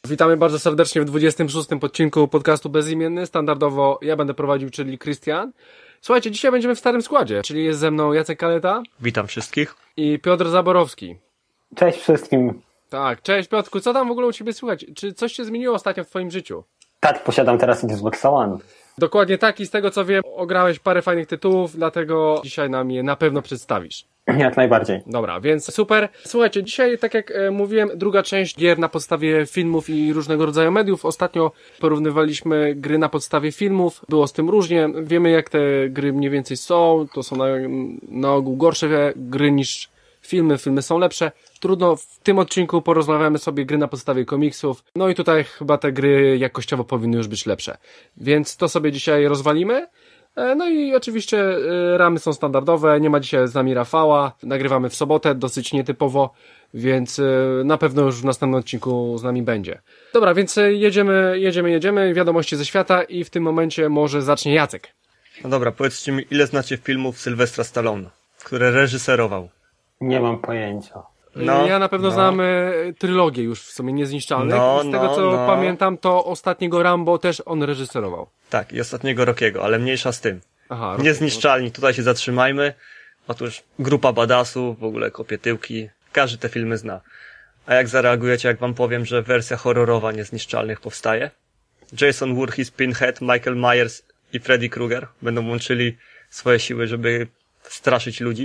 Witamy bardzo serdecznie w 26. odcinku podcastu Bezimienny. Standardowo ja będę prowadził, czyli Krystian. Słuchajcie, dzisiaj będziemy w starym składzie, czyli jest ze mną Jacek Kaleta. Witam wszystkich. I Piotr Zaborowski. Cześć wszystkim. Tak, cześć Piotrku, co tam w ogóle u Ciebie słychać? Czy coś się zmieniło ostatnio w Twoim życiu? Tak, posiadam teraz Xbox One. Dokładnie tak i z tego co wiem, ograłeś parę fajnych tytułów, dlatego dzisiaj nam je na pewno przedstawisz. Jak najbardziej. Dobra, więc super. Słuchajcie, dzisiaj, tak jak mówiłem, druga część gier na podstawie filmów i różnego rodzaju mediów. Ostatnio porównywaliśmy gry na podstawie filmów. Było z tym różnie. Wiemy, jak te gry mniej więcej są. To są na ogół gorsze gry niż filmy. Filmy są lepsze. Trudno, w tym odcinku porozmawiamy sobie gry na podstawie komiksów. No i tutaj chyba te gry jakościowo powinny już być lepsze. Więc to sobie dzisiaj rozwalimy. No i oczywiście ramy są standardowe, nie ma dzisiaj z nami Rafała, nagrywamy w sobotę, dosyć nietypowo, więc na pewno już w następnym odcinku z nami będzie. Dobra, więc jedziemy, wiadomości ze świata i w tym momencie może zacznie Jacek. No dobra, powiedzcie mi, ile znacie filmów Sylwestra Stallone, które reżyserował? Nie mam pojęcia. Ja na pewno znam trylogię już w sumie Niezniszczalnych. Z tego co pamiętam, to ostatniego Rambo też on reżyserował. Tak, i ostatniego Rockiego, ale mniejsza z tym. Aha, Niezniszczalni, tutaj się zatrzymajmy. Otóż grupa badassów, w ogóle kopie tyłki, każdy te filmy zna. A jak zareagujecie, jak wam powiem, że wersja horrorowa Niezniszczalnych powstaje? Jason Voorhees, Pinhead, Michael Myers i Freddy Krueger będą łączyli swoje siły, żeby straszyć ludzi.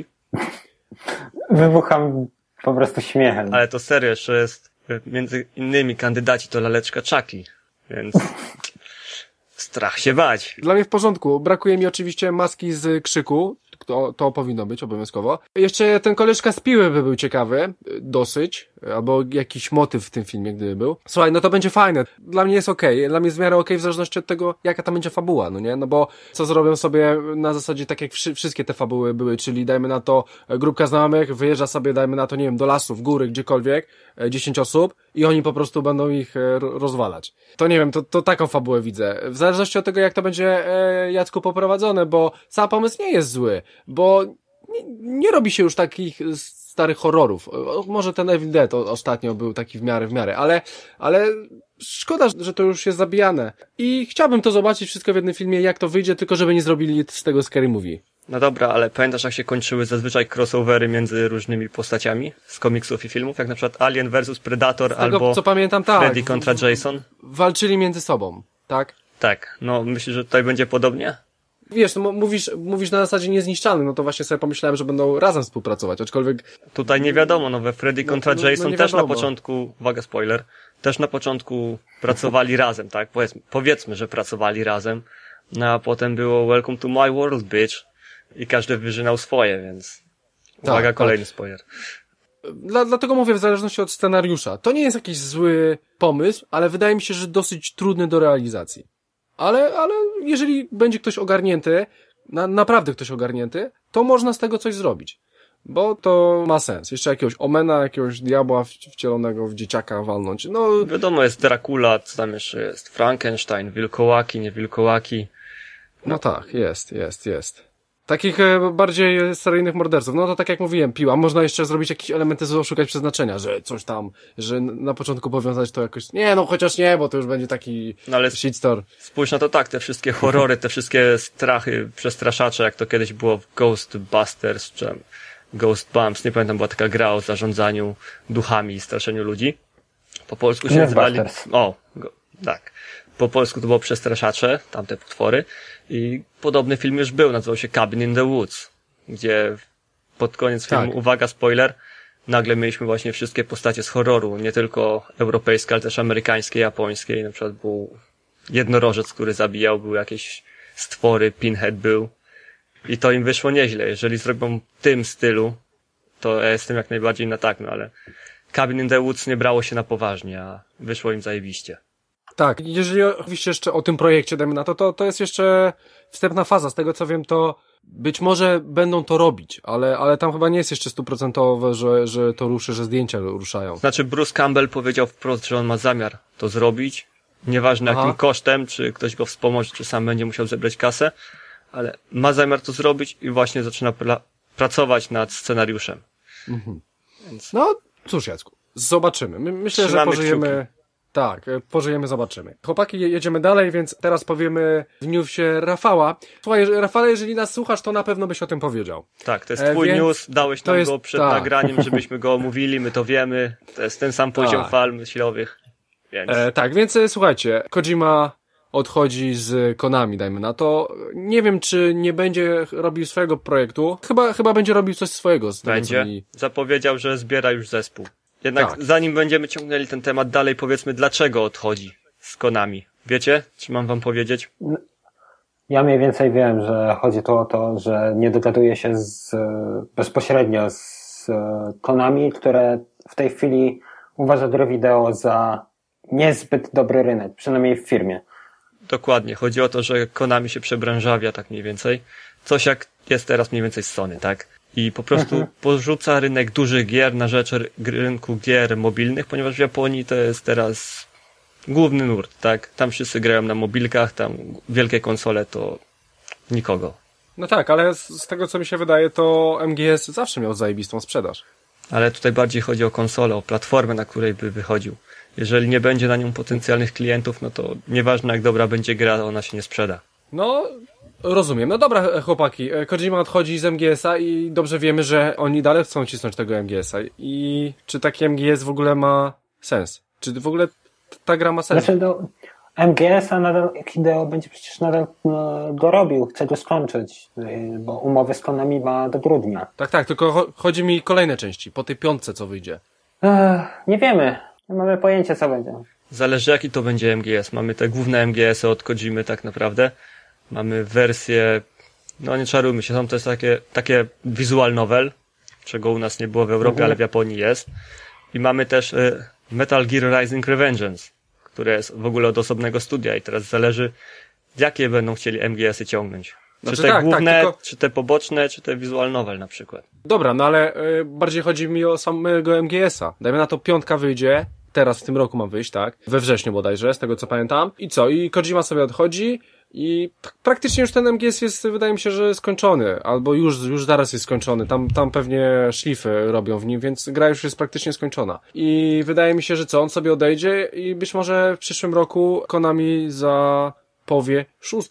Wybucham po prostu śmiechem. Ale to serio, jeszcze jest między innymi kandydaci to laleczka Chucky, więc strach się bać. Dla mnie w porządku. Brakuje mi oczywiście maski z Krzyku. To powinno być obowiązkowo. Jeszcze ten koleżka z Piły by był ciekawy. Dosyć. Albo jakiś motyw w tym filmie, gdyby był. Słuchaj, no to będzie fajne. Dla mnie jest okej. Dla mnie jest w miarę okej w zależności od tego, jaka tam będzie fabuła, no nie? No bo co zrobią sobie na zasadzie tak jak wszystkie te fabuły były, czyli dajmy na to grupka znajomych, wyjeżdża sobie, dajmy na to, nie wiem, do lasu, w góry, gdziekolwiek, 10 osób i oni po prostu będą ich rozwalać. To nie wiem, to taką fabułę widzę. W zależności od tego, jak to będzie Jacku poprowadzone, bo sam pomysł nie jest zły, bo nie robi się już takich starych horrorów. Może ten Evil Dead ostatnio był taki w miarę, ale szkoda, że to już jest zabijane. I chciałbym to zobaczyć wszystko w jednym filmie, jak to wyjdzie, tylko żeby nie zrobili z tego Scary Movie. No dobra, ale pamiętasz, jak się kończyły zazwyczaj crossovery między różnymi postaciami z komiksów i filmów, jak na przykład Alien vs Predator albo co pamiętam, tak, Freddy kontra Jason? Walczyli między sobą, tak? Tak, no myślisz, że tutaj będzie podobnie? Wiesz, no, mówisz na zasadzie Niezniszczalny, no to właśnie sobie pomyślałem, że będą razem współpracować, aczkolwiek... Tutaj nie wiadomo, no we Freddy kontra Jason nie też na wiadomo. początku, uwaga spoiler, też na początku pracowali razem, tak? Powiedzmy, że pracowali razem, no a potem było Welcome to my world, bitch i każdy wyżynał swoje, więc uwaga, kolejny spoiler. Dlatego mówię, w zależności od scenariusza. To nie jest jakiś zły pomysł, ale wydaje mi się, że dosyć trudny do realizacji. Ale jeżeli będzie ktoś ogarnięty, naprawdę ktoś ogarnięty, to można z tego coś zrobić. Bo to ma sens. Jeszcze jakiegoś Omena, jakiegoś diabła wcielonego w dzieciaka walnąć. No wiadomo, jest Dracula, co tam jeszcze jest? Frankenstein, wilkołaki, nie wilkołaki. No tak, jest. Takich bardziej seryjnych morderców. No to tak jak mówiłem, Piła. Można jeszcze zrobić jakieś elementy z Oszukać Przeznaczenia, że coś tam, że na początku powiązać to jakoś... Nie, no chociaż nie, bo to już będzie taki shitstorm. Spójrz na to tak, te wszystkie horrory, te wszystkie strachy, przestraszacze, jak to kiedyś było w Ghostbusters, czy Ghost Bumps, nie pamiętam, była taka gra o zarządzaniu duchami i straszeniu ludzi. Po polsku się nazywali... Tak. Po polsku to było Przestraszacze, tamte potwory. I podobny film już był, nazywał się Cabin in the Woods, gdzie pod koniec filmu, uwaga, spoiler, nagle mieliśmy właśnie wszystkie postacie z horroru, nie tylko europejskie, ale też amerykańskie, japońskie. I na przykład był jednorożec, który zabijał, były jakieś stwory, Pinhead był. I to im wyszło nieźle. Jeżeli zrobią w tym stylu, to ja jestem jak najbardziej na tak, no ale Cabin in the Woods nie brało się na poważnie, a wyszło im zajebiście. Tak, jeżeli oczywiście jeszcze o tym projekcie dajmy na to jest jeszcze wstępna faza. Z tego co wiem, to być może będą to robić, ale tam chyba nie jest jeszcze 100%, że to ruszy, że zdjęcia ruszają. Znaczy Bruce Campbell powiedział wprost, że on ma zamiar to zrobić. Nieważne jakim kosztem, czy ktoś go wspomoże, czy sam będzie musiał zebrać kasę, ale ma zamiar to zrobić i właśnie zaczyna pracować nad scenariuszem. Mhm. Więc... No cóż, Jacku, zobaczymy. Myślę, Trzymamy że pożyjemy... kciuki. Tak, pożyjemy, zobaczymy. Chłopaki, jedziemy dalej, więc teraz powiemy w newsie Rafała. Słuchaj, Rafale, jeżeli nas słuchasz, to na pewno byś o tym powiedział. Tak, to jest twój news, dałeś nam go przed nagraniem, żebyśmy go omówili, my to wiemy. To jest ten sam poziom fal myślowych. Więc... tak, więc słuchajcie, Kojima odchodzi z Konami, dajmy na to. Nie wiem, czy nie będzie robił swojego projektu. Chyba będzie robił coś swojego. Będzie. Zapowiedział, że zbiera już zespół. Jednak zanim będziemy ciągnęli ten temat dalej, powiedzmy, dlaczego odchodzi z Konami. Wiecie? Czy mam wam powiedzieć? Ja mniej więcej wiem, że chodzi tu o to, że nie dogaduje się bezpośrednio z Konami, które w tej chwili uważa gry wideo za niezbyt dobry rynek, przynajmniej w firmie. Dokładnie. Chodzi o to, że Konami się przebranżawia tak mniej więcej. Coś jak jest teraz mniej więcej z Sony, tak? I po prostu porzuca rynek dużych gier na rzecz rynku gier mobilnych, ponieważ w Japonii to jest teraz główny nurt, tak? Tam wszyscy grają na mobilkach, tam wielkie konsole to nikogo. No tak, ale z tego co mi się wydaje, to MGS zawsze miał zajebistą sprzedaż. Ale tutaj bardziej chodzi o konsolę, o platformę, na której by wychodził. Jeżeli nie będzie na nią potencjalnych klientów, no to nieważne jak dobra będzie gra, ona się nie sprzeda. No, rozumiem. No dobra, chłopaki, Kojima odchodzi z MGS-a i dobrze wiemy, że oni dalej chcą cisnąć tego MGS-a. I czy taki MGS w ogóle ma sens? Czy w ogóle ta gra ma sens? Znaczy, MGS-a nadal, Hideo będzie przecież nadal go robił, chce go skończyć, bo umowę z Konami ma do grudnia. Tak, tylko chodzi mi kolejne części, po tej 5, co wyjdzie. Nie wiemy. Nie mamy pojęcia, co będzie. Zależy jaki to będzie MGS. Mamy te główne MGS-y od Kojimy tak naprawdę. Mamy wersję, no nie czarujmy się, są to jest takie visual novel, czego u nas nie było w Europie, ale w Japonii jest. I mamy też Metal Gear Rising Revengeance, które jest w ogóle od osobnego studia i teraz zależy, jakie będą chcieli MGS-y ciągnąć. Czy te główne, tylko... czy te poboczne, czy te visual novel na przykład. Dobra, no ale bardziej chodzi mi o samego MGS-a. Dajmy na to 5 wyjdzie, teraz w tym roku ma wyjść, tak? We wrześniu bodajże, z tego co pamiętam. I co? I Kojima sobie odchodzi i praktycznie już ten MGS jest, wydaje mi się, że skończony. Albo już zaraz jest skończony. Tam pewnie szlify robią w nim, więc gra już jest praktycznie skończona. I wydaje mi się, że co? On sobie odejdzie i być może w przyszłym roku Konami powie 6.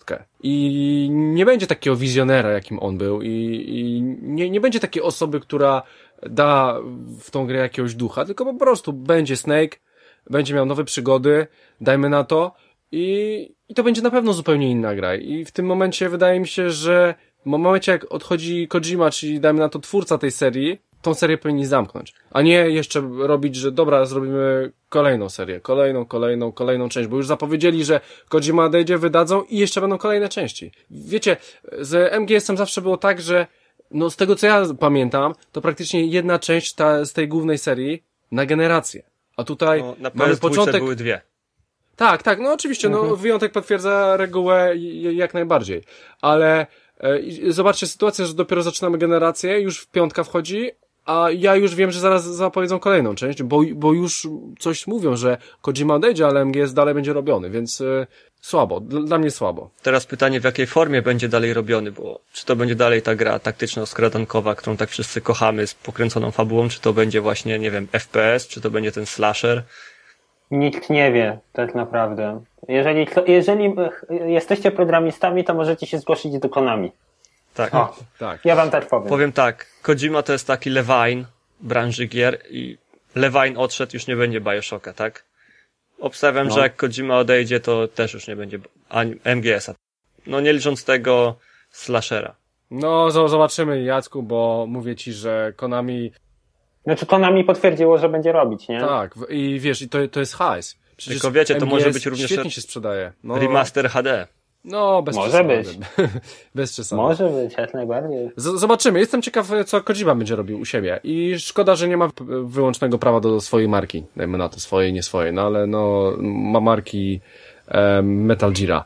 I nie będzie takiego wizjonera, jakim on był i nie będzie takiej osoby, która da w tą grę jakiegoś ducha, tylko po prostu będzie Snake, będzie miał nowe przygody, dajmy na to i to będzie na pewno zupełnie inna gra. I w tym momencie wydaje mi się, że w momencie jak odchodzi Kojima, czyli dajmy na to twórca tej serii, tą serię powinni zamknąć. A nie jeszcze robić, że dobra, zrobimy kolejną serię, kolejną część, bo już zapowiedzieli, że Kojima odejdzie, wydadzą i jeszcze będą kolejne części. Wiecie, z MGS-em zawsze było tak, że no z tego co ja pamiętam, to praktycznie jedna część z tej głównej serii na generację. A tutaj na mamy początek... były 2. Tak, no oczywiście, no wyjątek potwierdza regułę jak najbardziej. Ale zobaczcie sytuację, że dopiero zaczynamy generację, już w 5 wchodzi, a ja już wiem, że zaraz zapowiedzą kolejną część, bo już coś mówią, że Kojima odejdzie, ale MGS dalej będzie robiony, więc słabo, dla mnie słabo. Teraz pytanie, w jakiej formie będzie dalej robiony, bo czy to będzie dalej ta gra taktyczno-skradankowa, którą tak wszyscy kochamy z pokręconą fabułą, czy to będzie właśnie, nie wiem, FPS, czy to będzie ten slasher? Nikt nie wie, tak naprawdę. Jeżeli jesteście programistami, to możecie się zgłosić do Konami. Tak. Tak. Ja wam tak powiem. Powiem tak, Kojima to jest taki Levine branży gier i Levine odszedł, już nie będzie BioShocka, tak? Obstawiam, że jak Kojima odejdzie, to też już nie będzie MGS-a. No nie licząc tego slashera. No zobaczymy, Jacku, bo mówię ci, że Konami... Znaczy Konami potwierdziło, że będzie robić, nie? Tak, i wiesz, i to jest hajs. Przecież tylko wiecie, to MGS może być również świetnie się sprzedaje. No, remaster HD. No, bez może przesady. być. Bez przesady. Może być, jak najbardziej. Zobaczymy. Jestem ciekaw, co Kojima będzie robił u siebie. I szkoda, że nie ma wyłącznego prawa do swojej marki. Dajmy na to, swojej, nie swojej. No ale no, ma marki Metal Geara.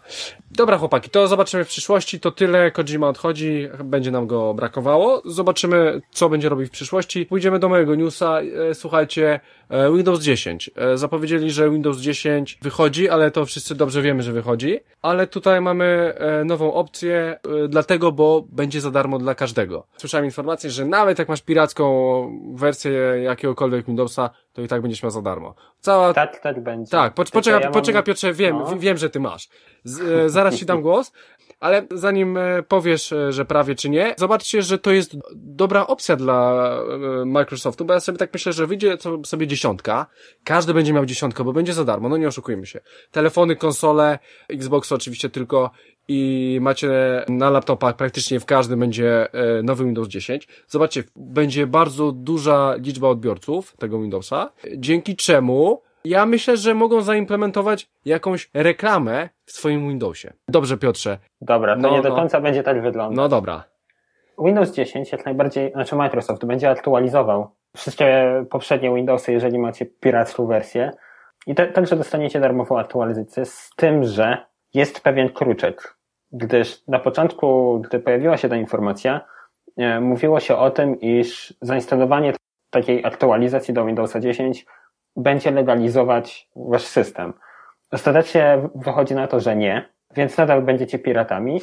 Dobra chłopaki, to zobaczymy w przyszłości, to tyle, Kojima odchodzi, będzie nam go brakowało, zobaczymy co będzie robił w przyszłości. Pójdziemy do mojego newsa, słuchajcie, Windows 10, zapowiedzieli, że Windows 10 wychodzi, ale to wszyscy dobrze wiemy, że wychodzi, ale tutaj mamy nową opcję, dlatego, bo będzie za darmo dla każdego. Słyszałem informację, że nawet jak masz piracką wersję jakiegokolwiek Windowsa, to i tak będziesz miał za darmo. Tak będzie. Tak, poczekaj Piotrze, wiem, że ty masz. Zaraz ci dam głos, ale zanim powiesz, że prawie czy nie, zobaczcie, że to jest dobra opcja dla Microsoftu, bo ja sobie tak myślę, że wyjdzie sobie 10, każdy będzie miał 10, bo będzie za darmo, no nie oszukujmy się. Telefony, konsole, Xbox oczywiście tylko i macie na laptopach praktycznie w każdym będzie nowy Windows 10. Zobaczcie, będzie bardzo duża liczba odbiorców tego Windowsa, dzięki czemu ja myślę, że mogą zaimplementować jakąś reklamę w swoim Windowsie. Dobrze, Piotrze. Dobra, to nie do końca będzie tak wyglądać. No dobra. Windows 10 jak najbardziej, Microsoft będzie aktualizował wszystkie poprzednie Windowsy, jeżeli macie piracką wersję. I także dostaniecie darmową aktualizację, z tym, że jest pewien kruczek. Gdyż na początku, gdy pojawiła się ta informacja, mówiło się o tym, iż zainstalowanie takiej aktualizacji do Windowsa 10 będzie legalizować wasz system. Ostatecznie wychodzi na to, że nie, więc nadal będziecie piratami,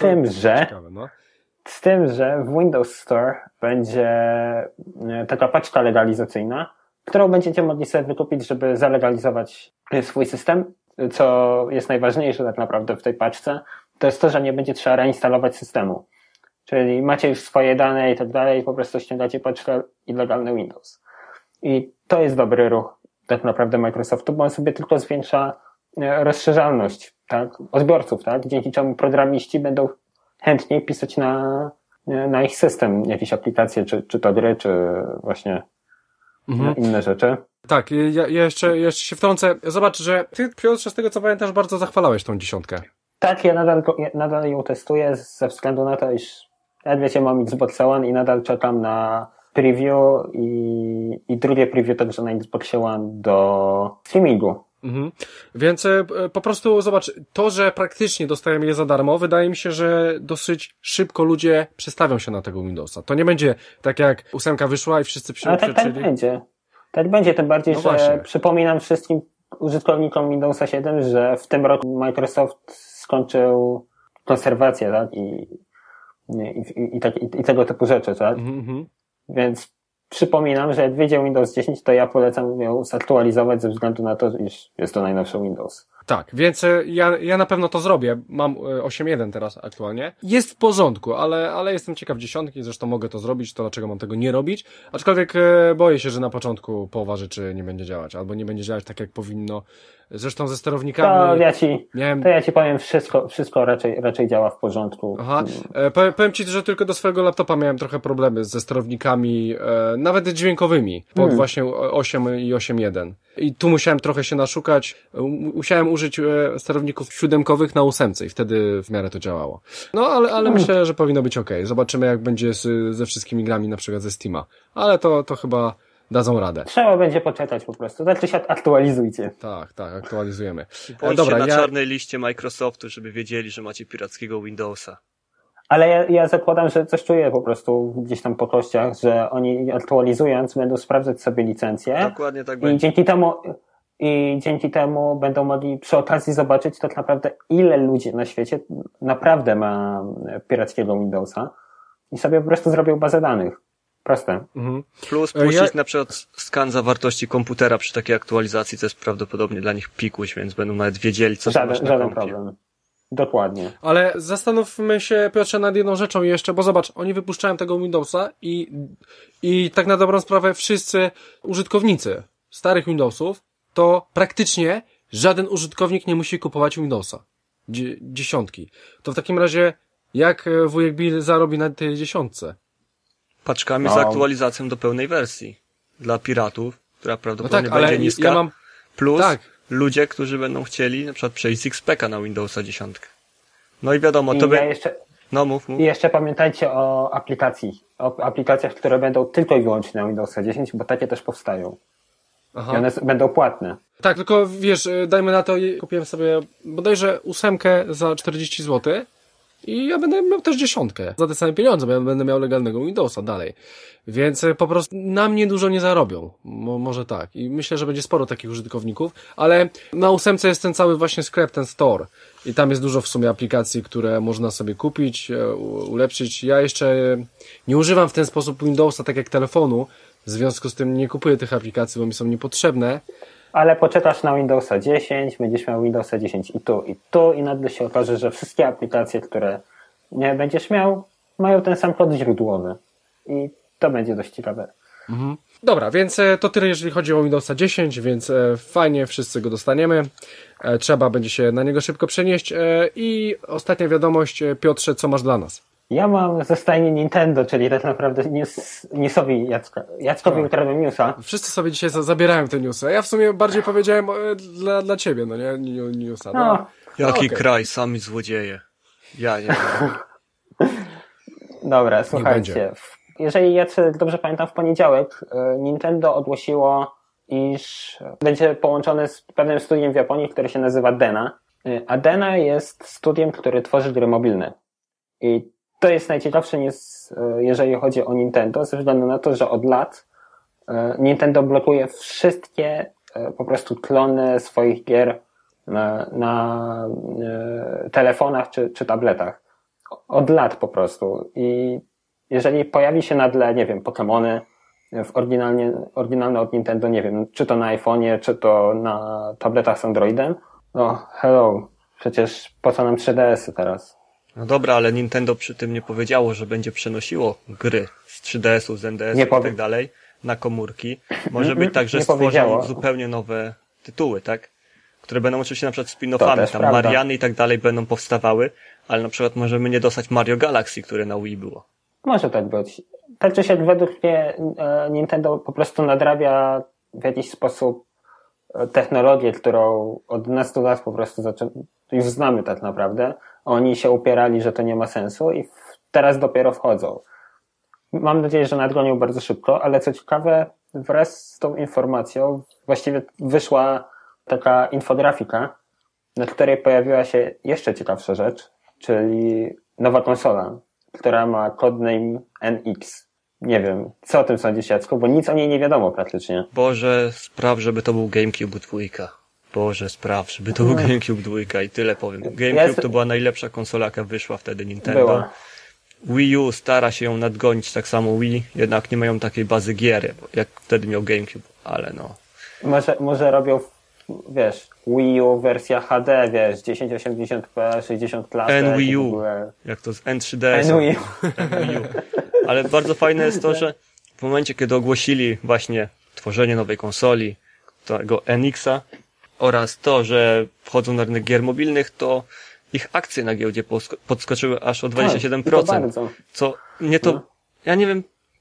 z tym, że w Windows Store będzie taka paczka legalizacyjna, którą będziecie mogli sobie wykupić, żeby zalegalizować swój system, co jest najważniejsze tak naprawdę w tej paczce, to jest to, że nie będzie trzeba reinstalować systemu. Czyli macie już swoje dane i tak dalej, po prostu ściągacie paczkę i legalny Windows. I to jest dobry ruch tak naprawdę Microsoftu, bo on sobie tylko zwiększa rozszerzalność, tak, odbiorców, tak, dzięki czemu programiści będą chętniej pisać na ich system jakieś aplikacje, czy to gry, czy właśnie inne rzeczy. Tak, ja jeszcze się wtrącę. Zobacz, że ty, Piotrze, z tego co pamiętasz, bardzo zachwalałeś tą 10. Tak, ja nadal ją testuję ze względu na to, iż jak wiecie, mam Xbox One i nadal czekam na preview i drugie preview także na Xbox One do streamingu. Więc po prostu zobacz, to, że praktycznie dostajemy je za darmo, wydaje mi się, że dosyć szybko ludzie przestawią się na tego Windowsa. To nie będzie tak jak 8 wyszła i wszyscy tak będzie. Tak będzie, tym bardziej, że właśnie. Przypominam wszystkim użytkownikom Windowsa 7, że w tym roku Microsoft skończył konserwację, tak? I tego typu rzeczy, tak? Więc przypominam, że jak wyjdzie Windows 10, to ja polecam ją zaktualizować ze względu na to, iż jest to najnowszy Windows. Tak, więc ja na pewno to zrobię. Mam 8.1 teraz aktualnie. Jest w porządku, ale jestem ciekaw 10, zresztą mogę to zrobić, to dlaczego mam tego nie robić. Aczkolwiek boję się, że na początku połowa rzeczy nie będzie działać, albo nie będzie działać tak, jak powinno. Zresztą ze sterownikami... To ja ci powiem, wszystko raczej działa w porządku. Aha, powiem ci, że tylko do swojego laptopa miałem trochę problemy ze sterownikami, nawet dźwiękowymi, pod właśnie 8 i 8.1. I tu musiałem trochę się naszukać, musiałem użyć sterowników 7-kowych na 8 i wtedy w miarę to działało. No, ale myślę, że powinno być okej. Zobaczymy, jak będzie ze wszystkimi grami, na przykład ze Steama. Ale to chyba dadzą radę. Trzeba będzie poczekać po prostu. Znaczy się aktualizujcie. Tak, aktualizujemy. Bądźcie na czarnej liście Microsoftu, żeby wiedzieli, że macie pirackiego Windowsa. Ale ja zakładam, że coś czuję po prostu gdzieś tam po kościach, że oni aktualizując będą sprawdzać sobie licencję. Dokładnie tak będzie. I dzięki temu będą mogli przy okazji zobaczyć tak naprawdę, ile ludzi na świecie naprawdę ma pirackiego Windowsa i sobie po prostu zrobią bazę danych. Proste. Plus puścić na przykład skan zawartości komputera przy takiej aktualizacji, co jest prawdopodobnie dla nich pikuś, więc będą nawet wiedzieli, co masz na żaden kompie. problem. Dokładnie. Ale zastanówmy się, Piotrze, nad jedną rzeczą jeszcze, bo zobacz, oni wypuszczają tego Windowsa i tak na dobrą sprawę wszyscy użytkownicy starych Windowsów, to praktycznie żaden użytkownik nie musi kupować Windowsa. 10. To w takim razie, jak wujek Bill zarobi na tej 10? Paczkami z aktualizacją do pełnej wersji. Dla piratów, która prawdopodobnie będzie niska. Plus ludzie, którzy będą chcieli na przykład przejść z XP na Windowsa 10. No i wiadomo, to mów. I jeszcze pamiętajcie o aplikacjach, które będą tylko i wyłącznie na Windowsa 10, bo takie też powstają. Aha. I one będą płatne. Tak, tylko wiesz, dajmy na to, kupiłem sobie bodajże 8 za 40 zł i ja będę miał też 10 za te same pieniądze, bo ja będę miał legalnego Windowsa dalej. Więc po prostu na mnie dużo nie zarobią. Może tak. I myślę, że będzie sporo takich użytkowników, ale na 8 jest ten cały właśnie sklep, ten store. I tam jest dużo w sumie aplikacji, które można sobie kupić, ulepszyć. Ja jeszcze nie używam w ten sposób Windowsa tak jak telefonu, w związku z tym nie kupuję tych aplikacji, bo mi są niepotrzebne. Ale poczekasz na Windowsa 10, będziesz miał Windowsa 10 i tu i nagle się okaże, że wszystkie aplikacje, które nie będziesz miał, mają ten sam kod źródłowy. I to będzie dość ciekawe. Mhm. Dobra, więc to tyle, jeżeli chodzi o Windowsa 10, więc fajnie, wszyscy go dostaniemy. Trzeba będzie się na niego szybko przenieść. I ostatnia wiadomość, Piotrze, co masz dla nas? Ja mam ze stajni Nintendo, czyli tak naprawdę newsowi Jackowi ukradłem newsa. Wszyscy sobie dzisiaj zabierają te newsy. Ja w sumie bardziej powiedziałem dla ciebie, no nie? Newsa. No. Jaki Okay. kraj, sami złodzieje. Ja nie wiem. Dobra, słuchajcie. Jeżeli ja dobrze pamiętam, w poniedziałek Nintendo ogłosiło, iż będzie połączone z pewnym studiem w Japonii, które się nazywa DENA. A DENA jest studiem, który tworzy gry mobilne. I to jest najciekawsze, jeżeli chodzi o Nintendo, ze względu na to, że od lat Nintendo blokuje wszystkie po prostu klony swoich gier na telefonach czy tabletach. Od lat po prostu. I jeżeli pojawi się na tle, nie wiem, Pokemony oryginalne od Nintendo, nie wiem, czy to na iPhone'ie, czy to na tabletach z Androidem, no hello, przecież po co nam 3DS-y teraz? No dobra, ale Nintendo przy tym nie powiedziało, że będzie przenosiło gry z 3DS-ów, z NDS-ów i tak dalej na komórki. Może być tak, że stworzą zupełnie nowe tytuły, tak? Które będą oczywiście na przykład spin-offami, tam prawda. Mariany i tak dalej będą powstawały, ale na przykład możemy nie dostać Mario Galaxy, które na Wii było. Może tak być. Tak czy siak według mnie Nintendo po prostu nadrabia w jakiś sposób technologię, którą od 11 lat po prostu już znamy tak naprawdę. Oni się upierali, że to nie ma sensu i teraz dopiero wchodzą. Mam nadzieję, że nadgonią bardzo szybko, ale co ciekawe, wraz z tą informacją właściwie wyszła taka infografika, na której pojawiła się jeszcze ciekawsza rzecz, czyli nowa konsola, która ma codename NX. Nie wiem, co o tym sądzisz, Jacku, bo nic o niej nie wiadomo praktycznie. Boże, spraw, żeby to był GameCube 2. Boże, spraw, żeby to był GameCube 2 i tyle powiem. GameCube to była najlepsza konsola, jaka wyszła wtedy Nintendo. Była. Wii U stara się ją nadgonić, tak samo Wii, jednak nie mają takiej bazy gier, jak wtedy miał GameCube, ale no. Może robią, wiesz, Wii U wersja HD, wiesz, 1080p, 60 klatek. Wii U, jak to z N3DS. Wii U. Wii U. Ale bardzo fajne jest to, że w momencie, kiedy ogłosili właśnie tworzenie nowej konsoli, tego NX-a oraz to, że wchodzą na rynek gier mobilnych, to ich akcje na giełdzie podskoczyły aż o 27%. Co mnie to, ja nie wiem,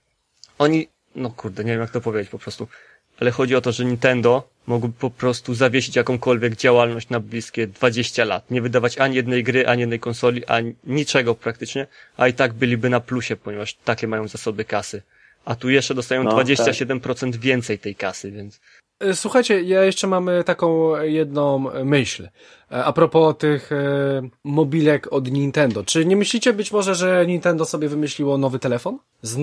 oni, no kurde, nie wiem jak to powiedzieć po prostu, ale chodzi o to, że Nintendo mogłoby po prostu zawiesić jakąkolwiek działalność na bliskie 20 lat. Nie wydawać ani jednej gry, ani jednej konsoli, ani niczego praktycznie, a i tak byliby na plusie, ponieważ takie mają zasoby kasy. A tu jeszcze dostają 27% więcej tej kasy, więc... Słuchajcie, ja jeszcze mam taką jedną myśl. A propos tych mobilek od Nintendo. Czy nie myślicie być może, że Nintendo sobie wymyśliło nowy telefon?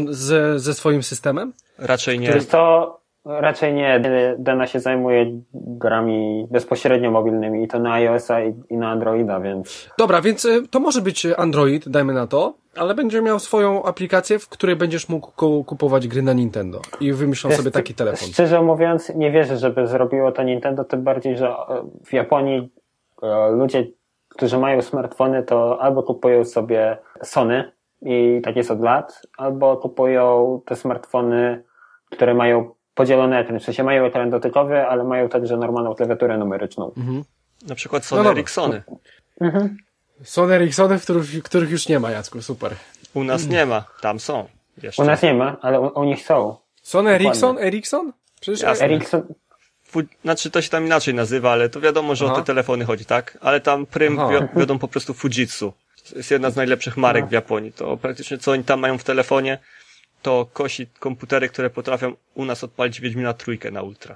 Ze swoim systemem? Raczej nie. Raczej nie. Dana się zajmuje grami bezpośrednio mobilnymi i to na iOS-a i na Androida, więc... Dobra, więc to może być Android, dajmy na to, ale będzie miał swoją aplikację, w której będziesz mógł kupować gry na Nintendo i wymyślą sobie taki telefon. Szczerze mówiąc, nie wierzę, żeby zrobiło to Nintendo, tym bardziej, że w Japonii ludzie, którzy mają smartfony, to albo kupują sobie Sony i tak jest od lat, albo kupują te smartfony, które mają podzielony ekran, w sensie mają ekran dotykowy, ale mają także normalną klawiaturę numeryczną. Mhm. Na przykład Sony Ericssony. Mhm. Sony Ericssony, których już nie ma, Jacku, super. U nas nie ma, tam są jeszcze. U nas nie ma, ale u nich są. Sony Ericsson? Przecież Ericsson... Znaczy to się tam inaczej nazywa, ale to wiadomo, że o te telefony chodzi, tak? Ale tam prym wiodą po prostu Fujitsu. To jest jedna z najlepszych marek w Japonii. To praktycznie co oni tam mają w telefonie, to kosi komputery, które potrafią u nas odpalić Wiedźmina 3 na ultra.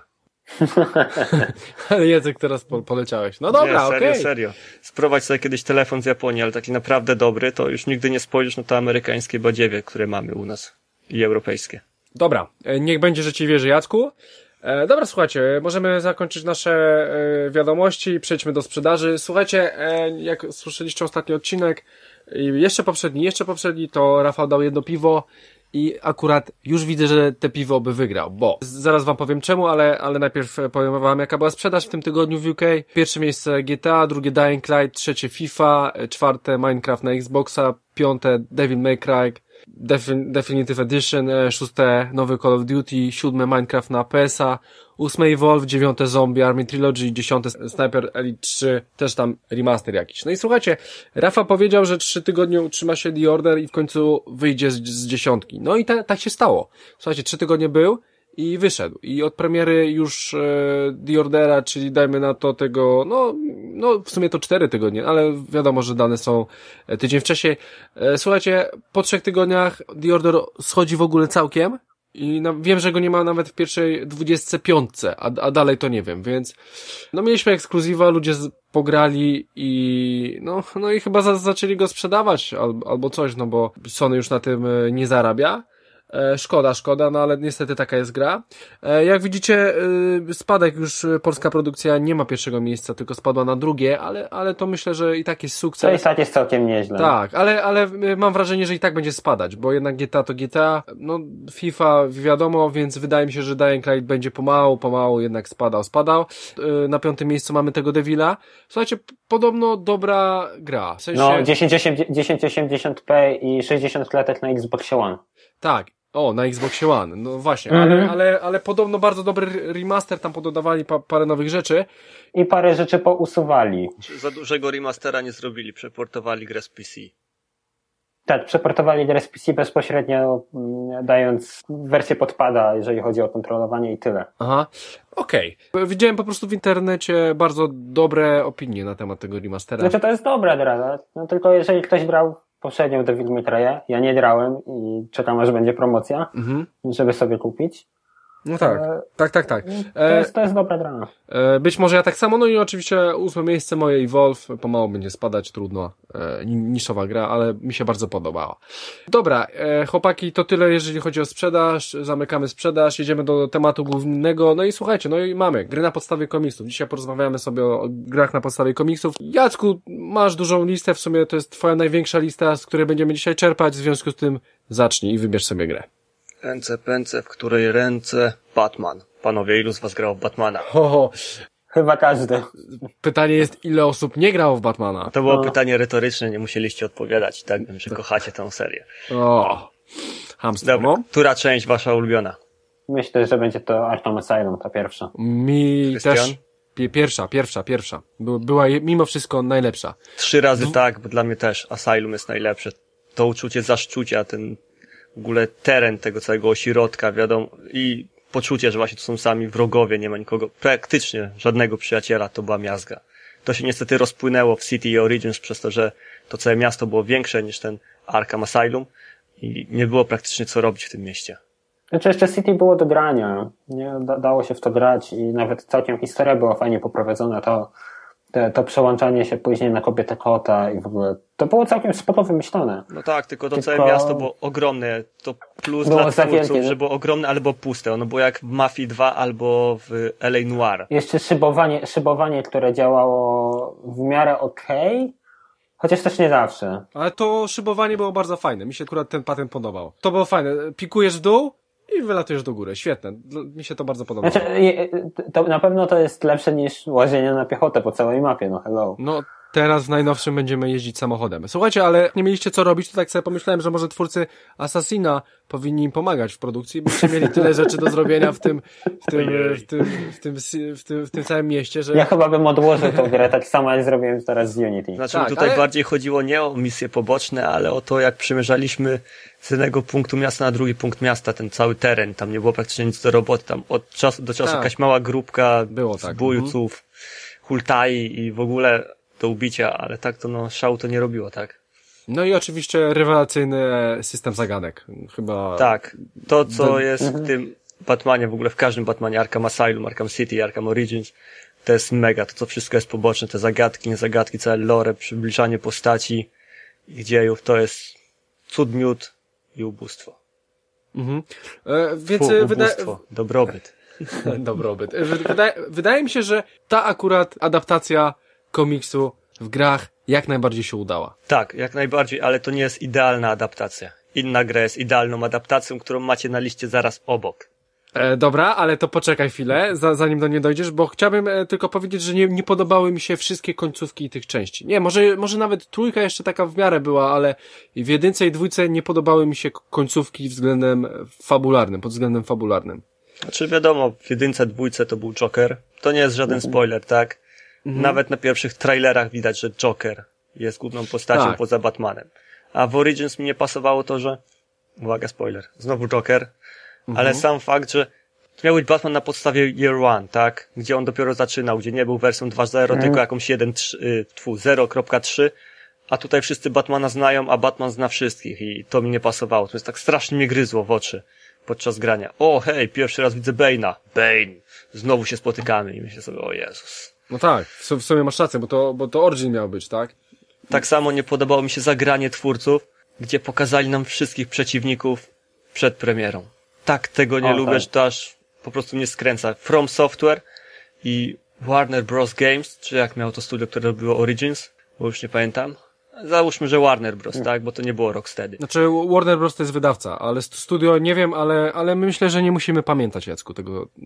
Ale Jacek, teraz poleciałeś. No dobra, okej. Nie, serio. Sprowadź sobie kiedyś telefon z Japonii, ale taki naprawdę dobry, to już nigdy nie spojrzysz na te amerykańskie badziewie, które mamy u nas. I europejskie. Dobra, niech będzie, że ci wierzy, Jacku. Dobra, słuchajcie, możemy zakończyć nasze wiadomości i przejdźmy do sprzedaży. Słuchajcie, jak słyszeliście ostatni odcinek, jeszcze poprzedni, to Rafał dał jedno piwo i akurat już widzę, że te piwo by wygrał, bo zaraz wam powiem czemu, ale najpierw powiem wam, jaka była sprzedaż w tym tygodniu w UK. Pierwsze miejsce GTA, drugie Dying Light, trzecie FIFA, czwarte Minecraft na Xboxa, piąte Devil May Cry Definitive Edition, szóste nowy Call of Duty, siódme Minecraft na PS-a, ósme Evolve, dziewiąte Zombie Army Trilogy, dziesiąte Sniper Elite 3, też tam remaster jakiś. No i słuchajcie, Rafa powiedział, że 3 tygodnie utrzyma się The Order i w końcu wyjdzie z 10. No i tak się stało. Słuchajcie, 3 tygodnie był i wyszedł. I od premiery już The Ordera, czyli dajmy na to tego, no w sumie to 4 tygodnie, ale wiadomo, że dane są tydzień wcześniej. Słuchajcie, po 3 tygodniach The Order schodzi w ogóle całkiem i wiem, że go nie ma nawet w pierwszej 25, a dalej to nie wiem, więc no mieliśmy ekskluzywa, ludzie pograli i no i chyba zaczęli go sprzedawać albo coś, no bo Sony już na tym nie zarabia. Szkoda, no ale niestety taka jest gra. Jak widzicie, spadek już, polska produkcja nie ma pierwszego miejsca, tylko spadła na drugie, ale to myślę, że i tak jest sukces. To i tak jest całkiem nieźle. Tak, ale mam wrażenie, że i tak będzie spadać, bo jednak GTA to GTA, no FIFA wiadomo, więc wydaje mi się, że Dying Light będzie pomału jednak spadał. Na 5. miejscu mamy tego Devila. Słuchajcie, podobno dobra gra. W sensie... No, 1080p i 60 klatek na Xbox One. Tak. Na Xboxie One, no właśnie, ale podobno bardzo dobry remaster, tam pododawali parę nowych rzeczy. I parę rzeczy pousuwali. Za dużego remastera nie zrobili, przeportowali grę z PC. Tak, przeportowali grę z PC bezpośrednio, dając wersję podpada, jeżeli chodzi o kontrolowanie i tyle. Aha, okej. Widziałem po prostu w internecie bardzo dobre opinie na temat tego remastera. Znaczy to jest dobra gra, no tylko jeżeli ktoś grał poprzednią Devil May Cry'a, ja nie grałem i czekam, aż będzie promocja, żeby sobie kupić. No tak. To jest dobra gra. Być może ja tak samo, no i oczywiście 8. miejsce moje Evolve, pomału będzie spadać, trudno, niszowa gra, ale mi się bardzo podobała. Dobra, chłopaki, to tyle jeżeli chodzi o sprzedaż, zamykamy sprzedaż, jedziemy do tematu głównego, no i słuchajcie, no i mamy gry na podstawie komiksów. Dzisiaj porozmawiamy sobie o grach na podstawie komiksów. Jacku, masz dużą listę, w sumie to jest twoja największa lista, z której będziemy dzisiaj czerpać, w związku z tym zacznij i wybierz sobie grę. Ręce pęce, w której ręce Batman. Panowie, ilu z was grało w Batmana? Chyba każdy. Pytanie jest, ile osób nie grało w Batmana? To było pytanie retoryczne, nie musieliście odpowiadać. Tak wiem, że kochacie tę serię. Hamstwo. Dobra, która część wasza ulubiona? Myślę, że będzie to Arkham Asylum, ta pierwsza. Mi Krystian? też pierwsza. Była mimo wszystko najlepsza. 3 razy tak, bo dla mnie też Asylum jest najlepsze. To uczucie zaszczucia, ten w ogóle teren tego całego ośrodka, wiadomo, i poczucie, że właśnie to są sami wrogowie, nie ma nikogo, praktycznie żadnego przyjaciela, to była miazga. To się niestety rozpłynęło w City Origins przez to, że to całe miasto było większe niż ten Arkham Asylum i nie było praktycznie co robić w tym mieście. Znaczy jeszcze City było do grania, nie? Dało się w to grać i nawet całkiem historia była fajnie poprowadzona, to przełączanie się później na kobietę kota i w ogóle, to było całkiem spoko wymyślone. No tak, tylko to całe miasto było ogromne, to plus było dla twórców, wielkie, że było ogromne albo puste, ono było jak w Mafii 2 albo w LA Noire. Jeszcze szybowanie, które działało w miarę okej, chociaż też nie zawsze. Ale to szybowanie było bardzo fajne, mi się akurat ten patent podobał. To było fajne, pikujesz w dół i wylatujesz do góry, świetne, mi się to bardzo podobało. Znaczy, to na pewno to jest lepsze niż łazienie na piechotę po całej mapie, no hello. No, teraz w najnowszym będziemy jeździć samochodem. Słuchajcie, ale nie mieliście co robić, to tak sobie pomyślałem, że może twórcy Assassina powinni im pomagać w produkcji, byście mieli tyle rzeczy do zrobienia w tym całym mieście, że... Ja chyba bym odłożył tą grę, tak samo jak zrobiłem teraz z Unity. Znaczy Tak, tutaj ale... bardziej chodziło nie o misje poboczne, ale o to, jak przymierzaliśmy z jednego punktu miasta na drugi punkt miasta, ten cały teren, tam nie było praktycznie nic do roboty, tam od czasu do czasu jakaś mała grupka zbójców, hultai i w ogóle do ubicia, ale tak to szału to nie robiło, tak? No i oczywiście rewelacyjny system zagadek. Chyba... Tak. To, co jest w tym Batmanie, w ogóle w każdym Batmanie, Arkham Asylum, Arkham City, Arkham Origins, to jest mega, to co wszystko jest poboczne, te zagadki, niezagadki, całe lore, przybliżanie postaci, ich dziejów, to jest cud, miód i ubóstwo. Więc ubóstwo, dobrobyt. Dobrobyt. Wydaje mi się, że ta akurat adaptacja komiksu w grach jak najbardziej się udała. Tak, jak najbardziej, ale to nie jest idealna adaptacja. Inna gra jest idealną adaptacją, którą macie na liście zaraz obok. Dobra, ale to poczekaj chwilę, zanim do niej dojdziesz, bo chciałbym tylko powiedzieć, że nie podobały mi się wszystkie końcówki tych części. Nie, może nawet trójka jeszcze taka w miarę była, ale w jedynce i dwójce nie podobały mi się końcówki pod względem fabularnym. Znaczy wiadomo, w jedynce, dwójce to był Joker. To nie jest żaden spoiler, tak? Nawet na pierwszych trailerach widać, że Joker jest główną postacią poza Batmanem. A w Origins mi nie pasowało to, że... Uwaga, spoiler. Znowu Joker. Ale sam fakt, że to miał być Batman na podstawie Year One, tak? Gdzie on dopiero zaczynał, gdzie nie był wersją 2.0, tylko jakąś 0.3, a tutaj wszyscy Batmana znają, a Batman zna wszystkich i to mi nie pasowało. To jest tak strasznie mnie gryzło w oczy podczas grania. O, hej, pierwszy raz widzę Bane'a. Bane. Znowu się spotykamy i myślę sobie, o Jezus. No tak, w sumie masz rację, bo to Origin miał być, tak? Tak samo nie podobało mi się zagranie twórców, gdzie pokazali nam wszystkich przeciwników przed premierą. Tak tego nie lubię, że to aż po prostu mnie skręca. From Software i Warner Bros. Games, czy jak miało to studio, które robiło Origins, bo już nie pamiętam. Załóżmy, że Warner Bros., tak? Bo to nie było Rocksteady. Znaczy Warner Bros. To jest wydawca, ale studio nie wiem, ale myślę, że nie musimy pamiętać, Jacku,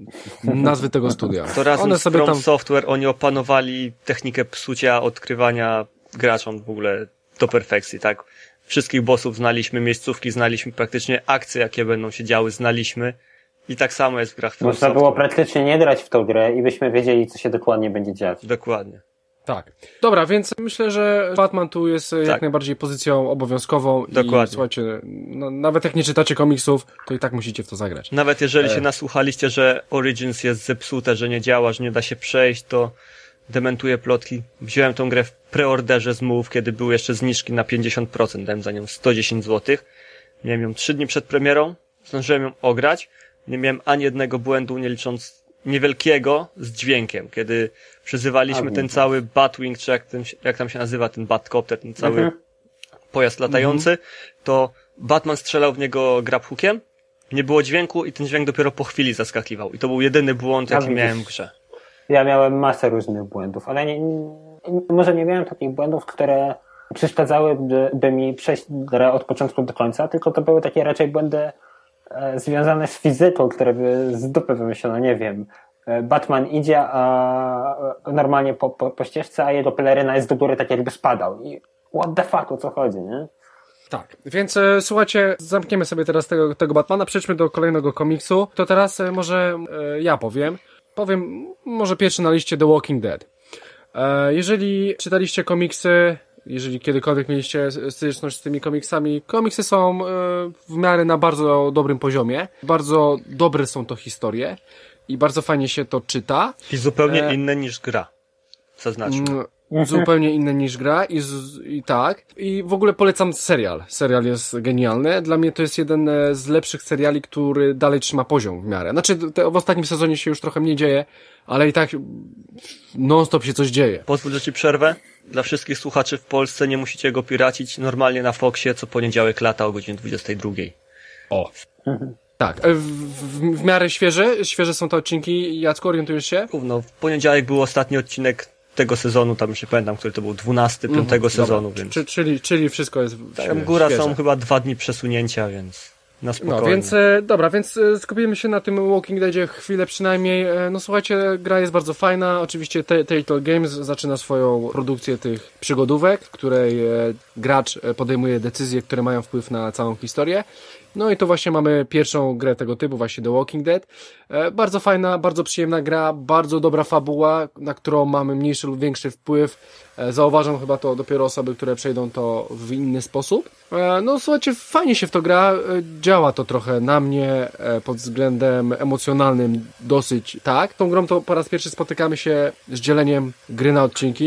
nazwy tego studia. To razem z From Software oni opanowali technikę psucia, odkrywania graczom w ogóle do perfekcji, tak? Wszystkich bossów znaliśmy, miejscówki znaliśmy, praktycznie akcje, jakie będą się działy, znaliśmy. I tak samo jest w grach From Software. Można było praktycznie nie grać w tą grę i byśmy wiedzieli, co się dokładnie będzie dziać. Dokładnie. Tak. Dobra, więc myślę, że Batman tu jest jak najbardziej pozycją obowiązkową. Dokładnie. I słuchajcie, no, nawet jak nie czytacie komiksów, to i tak musicie w to zagrać. Nawet jeżeli się nasłuchaliście, że Origins jest zepsute, że nie działa, że nie da się przejść, to dementuję plotki. Wziąłem tą grę w preorderze z Move, kiedy były jeszcze zniżki na 50%, dałem za nią 110 zł. Miałem ją 3 dni przed premierą, zdążyłem ją ograć. Nie miałem ani jednego błędu, nie licząc niewielkiego z dźwiękiem, kiedy przyzywaliśmy ten cały Batwing, czy jak tam się nazywa ten Batcopter, ten cały pojazd latający, to Batman strzelał w niego grabhookiem, nie było dźwięku i ten dźwięk dopiero po chwili zaskakiwał. I to był jedyny błąd, jaki miałem w grze. Ja miałem masę różnych błędów, ale może nie miałem takich błędów, które przeszkadzałyby mi przejść grę od początku do końca, tylko to były takie raczej błędy związane z fizyką, które by z dupy wymyślono, nie wiem. Batman idzie normalnie po ścieżce, a jego peleryna jest do góry tak jakby spadał. I what the fuck, o co chodzi, nie? Tak, więc słuchajcie, zamkniemy sobie teraz tego Batmana, przejdźmy do kolejnego komiksu. To teraz może ja powiem może pierwszy na liście The Walking Dead. Jeżeli czytaliście komiksy, jeżeli kiedykolwiek mieliście styczność z tymi komiksami, komiksy są w miarę na bardzo dobrym poziomie. Bardzo dobre są to historie i bardzo fajnie się to czyta. I zupełnie inne niż gra. Zaznaczmy. Zupełnie inne niż gra i tak. I w ogóle polecam serial. Serial jest genialny. Dla mnie to jest jeden z lepszych seriali, który dalej trzyma poziom w miarę. Znaczy w ostatnim sezonie się już trochę mniej dzieje, ale i tak non-stop się coś dzieje. Pozwól, że ci przerwę. Dla wszystkich słuchaczy w Polsce nie musicie go piracić. Normalnie na Foxie co poniedziałek lata o godzinie 22. O. Tak. W miarę świeże są te odcinki. Jacku, orientujesz się? No, w poniedziałek był ostatni odcinek tego sezonu, tam już nie pamiętam, który to był 12, 5 sezonu, dobra. więc... Czyli wszystko jest tam góra są chyba 2 dni przesunięcia, więc na spokojnie. No, więc dobra, więc skupimy się na tym Walking Deadzie chwilę przynajmniej. No słuchajcie, gra jest bardzo fajna. Oczywiście Telltale Games zaczyna swoją produkcję tych przygodówek, w której gracz podejmuje decyzje, które mają wpływ na całą historię. No i to właśnie mamy pierwszą grę tego typu, właśnie The Walking Dead. Bardzo fajna, bardzo przyjemna gra, bardzo dobra fabuła, na którą mamy mniejszy lub większy wpływ. Zauważam chyba to dopiero osoby, które przejdą to w inny sposób. No słuchajcie, fajnie się w to gra, działa to trochę na mnie pod względem emocjonalnym dosyć tak. Tą grą to po raz pierwszy spotykamy się z dzieleniem gry na odcinki.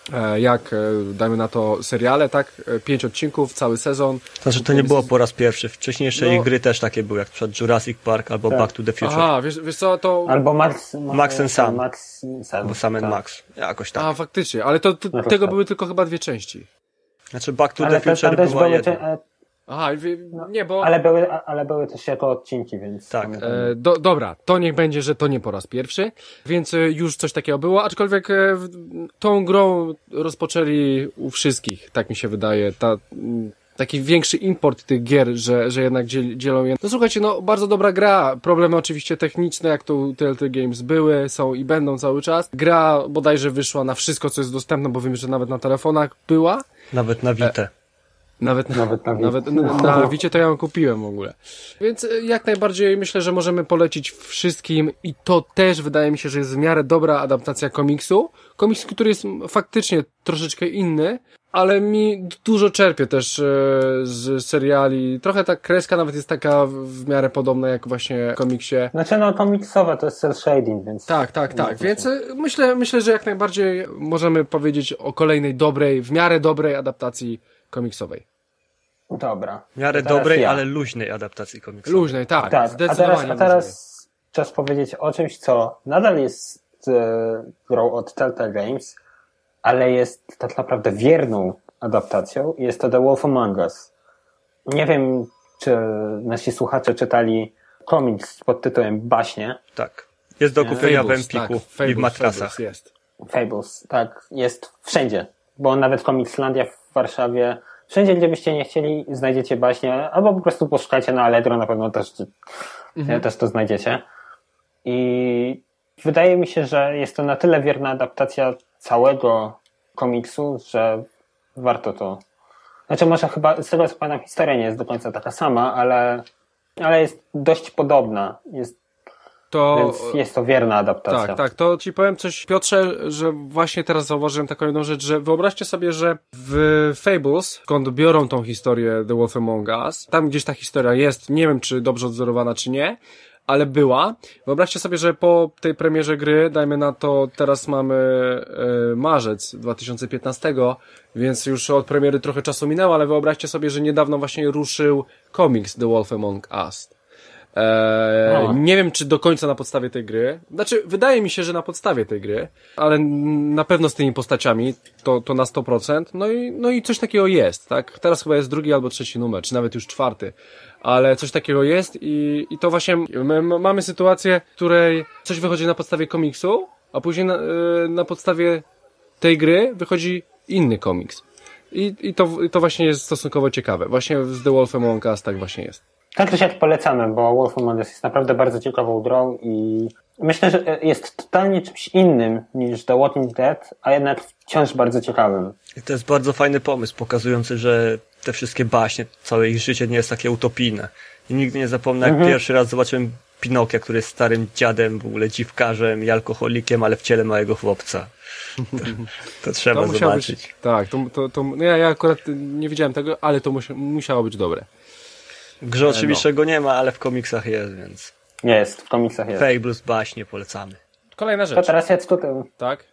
dajmy na to, seriale, tak? 5 odcinków, cały sezon. Znaczy, to nie było po raz pierwszy. Wcześniejsze ich gry też takie były, jak na przykład Jurassic Park albo Back to the Future. Aha, wiesz co, to... Albo Max and Sam. Albo Sam and Max. Jakoś tak. A, faktycznie, ale tego były tylko chyba 2 części. Znaczy, Back to the Future była jedna. Aha, nie, bo... Ale były też jako odcinki, więc... Tak. Dobra, to niech będzie, że to nie po raz pierwszy, więc już coś takiego było, aczkolwiek tą grą rozpoczęli u wszystkich, tak mi się wydaje, taki większy import tych gier, że jednak dzielą je. No słuchajcie, bardzo dobra gra, problemy oczywiście techniczne, jak to u Telltale Games były, są i będą cały czas. Gra bodajże wyszła na wszystko, co jest dostępne, bo wiem, że nawet na telefonach była. Nawet na Vita. Nawet na Vicie to ja ją kupiłem w ogóle. Więc jak najbardziej myślę, że możemy polecić wszystkim i to też wydaje mi się, że jest w miarę dobra adaptacja komiksu. Komiks, który jest faktycznie troszeczkę inny, ale mi dużo czerpie też z seriali. Trochę ta kreska nawet jest taka w miarę podobna jak właśnie w komiksie. Znaczy komiksowe to jest cel shading, więc... Tak. Więc myślę, że jak najbardziej możemy powiedzieć o kolejnej w miarę dobrej adaptacji komiksowej. Dobra. W miarę dobrej, ale luźnej adaptacji komiksowej. Luźnej, tak. Zdecydowanie. A teraz czas powiedzieć o czymś, co nadal jest grą od Telltale Games, ale jest tak naprawdę wierną adaptacją. Jest to The Wolf Among Us. Nie wiem, czy nasi słuchacze czytali komiks pod tytułem Baśnie. Tak. Jest do kupienia w Empiku i w matrasach. Fables jest. Fables, tak. Jest wszędzie. Bo nawet Komikslandia w Warszawie, wszędzie, gdzie byście nie chcieli, znajdziecie baśnie, albo po prostu poszukajcie na Allegro, na pewno też to znajdziecie. I wydaje mi się, że jest to na tyle wierna adaptacja całego komiksu, że warto to. Znaczy może chyba, z tego co pamiętam, historia nie jest do końca taka sama, ale jest dość podobna. Więc jest to wierna adaptacja. Tak, to ci powiem coś, Piotrze, że właśnie teraz zauważyłem taką jedną rzecz, że wyobraźcie sobie, że w Fables, skąd biorą tą historię The Wolf Among Us, tam gdzieś ta historia jest, nie wiem czy dobrze odzorowana, czy nie, ale była. Wyobraźcie sobie, że po tej premierze gry, dajmy na to, teraz mamy marzec 2015, więc już od premiery trochę czasu minęło, ale wyobraźcie sobie, że niedawno właśnie ruszył komiks The Wolf Among Us. Nie wiem, czy do końca na podstawie tej gry. Znaczy, wydaje mi się, że na podstawie tej gry, ale na pewno z tymi postaciami, to na 100%. No i coś takiego jest, tak? Teraz chyba jest 2. albo 3. numer, czy nawet już 4. Ale coś takiego jest i to właśnie my mamy sytuację, w której coś wychodzi na podstawie komiksu, a później na podstawie tej gry wychodzi inny komiks. I to właśnie jest stosunkowo ciekawe. Właśnie z The Wolf Among Us tak właśnie jest. Tak czy siak polecamy, bo Wolf Among Us jest naprawdę bardzo ciekawą grą i myślę, że jest totalnie czymś innym niż The Walking Dead, a jednak wciąż bardzo ciekawym. I to jest bardzo fajny pomysł, pokazujący, że te wszystkie baśnie, całe ich życie nie jest takie utopijne. I nigdy nie zapomnę, jak pierwszy raz zobaczyłem Pinokia, który jest starym dziadem, w ogóle dziwkarzem i alkoholikiem, ale w ciele małego chłopca. To trzeba zobaczyć. Tak, ja akurat nie widziałem tego, ale to musiało być dobre. W grze oczywiście go nie ma, ale w komiksach jest, więc... Jest, w komiksach jest. Fables, baśnie, polecamy. Kolejna rzecz. To teraz ja tutaj. Tak?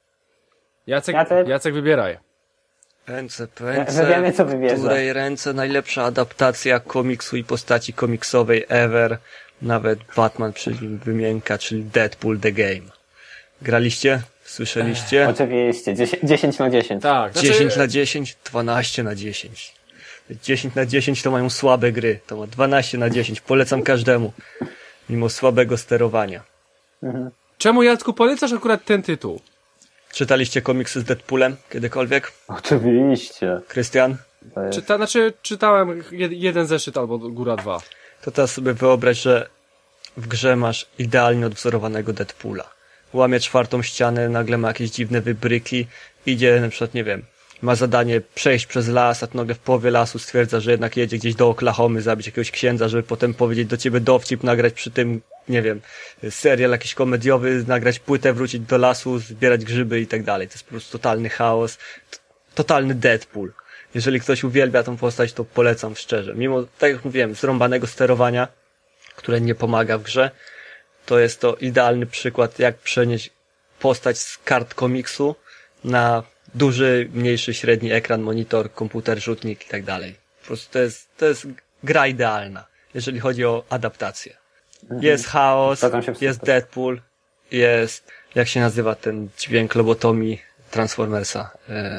Jacek wybieraj. Ręce, wiemy, co wybierze. W której ręce najlepsza adaptacja komiksu i postaci komiksowej ever. Nawet Batman przy nim wymienka, czyli Deadpool The Game. Graliście? Słyszeliście? Oczywiście, 10 na 10. Tak. 10 na 10, 12 na 10. 10 na 10 to mają słabe gry. To ma 12 na 10. Polecam każdemu. Mimo słabego sterowania. Czemu, Jacku, polecasz akurat ten tytuł? Czytaliście komiksy z Deadpoolem kiedykolwiek? Oczywiście. Krystian? Czytałem jeden zeszyt albo góra 2. To teraz sobie wyobraź, że w grze masz idealnie odwzorowanego Deadpoola. Łamie 4. ścianę, nagle ma jakieś dziwne wybryki, idzie na przykład, nie wiem, ma zadanie przejść przez las, a to nagle w połowie lasu stwierdza, że jednak jedzie gdzieś do Oklahomy, zabić jakiegoś księdza, żeby potem powiedzieć do ciebie dowcip, nagrać przy tym, nie wiem, serial jakiś komediowy, nagrać płytę, wrócić do lasu, zbierać grzyby i tak dalej. To jest po prostu totalny chaos, totalny Deadpool. Jeżeli ktoś uwielbia tą postać, to polecam szczerze. Mimo, tak jak mówiłem, zrąbanego sterowania, które nie pomaga w grze, to jest to idealny przykład, jak przenieść postać z kart komiksu na duży, mniejszy, średni ekran, monitor, komputer, rzutnik i tak dalej. Po prostu to jest gra idealna, jeżeli chodzi o adaptację. Jest chaos, jest Deadpool, jest, jak się nazywa ten dźwięk lobotomii Transformersa,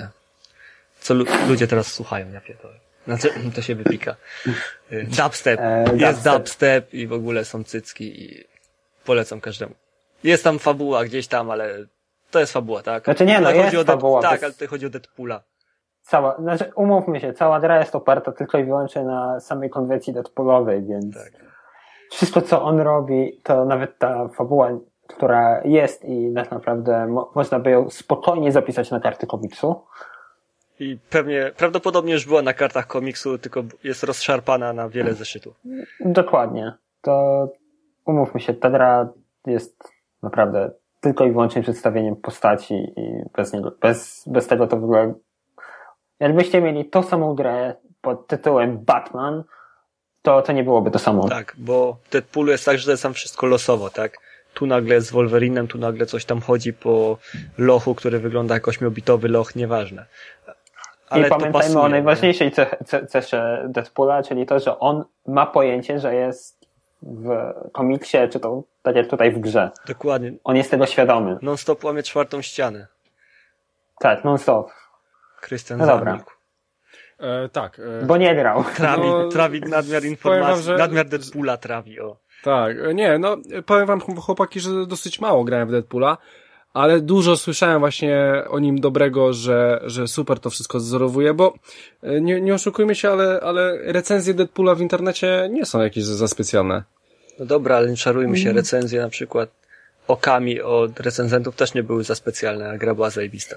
co ludzie teraz słuchają, ja pierdolę. Znaczy, to się wypika. Dubstep. Jest dubstep i w ogóle są cycki i polecam każdemu. Jest tam fabuła gdzieś tam, ale to jest fabuła, tak? Znaczy nie, no jest fabuła. Tak, ale tutaj chodzi o Deadpoola. Znaczy umówmy się, cała gra jest oparta tylko i wyłącznie na samej konwencji Deadpoolowej, więc wszystko co on robi, to nawet ta fabuła, która jest i tak naprawdę można by ją spokojnie zapisać na karty komiksu. I prawdopodobnie już była na kartach komiksu, tylko jest rozszarpana na wiele zeszytów. Dokładnie. To umówmy się, ta gra jest naprawdę tylko i wyłącznie przedstawieniem postaci i bez tego to w ogóle... Jakbyście mieli tą samą grę pod tytułem Batman, to nie byłoby to samo. Tak, bo w Deadpoolu jest tak, że to jest tam wszystko losowo, tak? Tu nagle jest z Wolverinem, tu nagle coś tam chodzi po lochu, który wygląda jak 8-bitowy loch, nieważne. Ale i pamiętajmy o najważniejszej cesze Deadpoola, czyli to, że on ma pojęcie, że jest w komiksie, czy to tak jak tutaj w grze. Dokładnie. On jest tego świadomy. Non-stop łamie czwartą ścianę. Tak, non-stop. Krystian Zamilkł. Tak. Bo nie grał. Trawi nadmiar informacji, nadmiar Deadpoola trawi, o. Tak, powiem wam chłopaki, że dosyć mało grałem w Deadpoola, ale dużo słyszałem właśnie o nim dobrego, że super to wszystko wzorowuje, bo nie oszukujmy się, ale recenzje Deadpoola w internecie nie są jakieś za specjalne. No dobra, ale nie czarujmy się, recenzje na przykład Okami od recenzentów też nie były za specjalne, a gra była zajebista.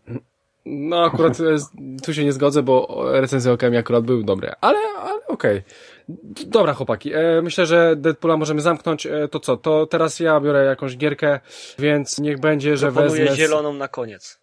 No akurat tu się nie zgodzę, bo recenzje Okami akurat były dobre, ale okej. Dobra chłopaki, myślę, że Deadpoola możemy zamknąć. To co? To teraz ja biorę jakąś gierkę, więc niech będzie, że wezmę... Proponuję zieloną na koniec.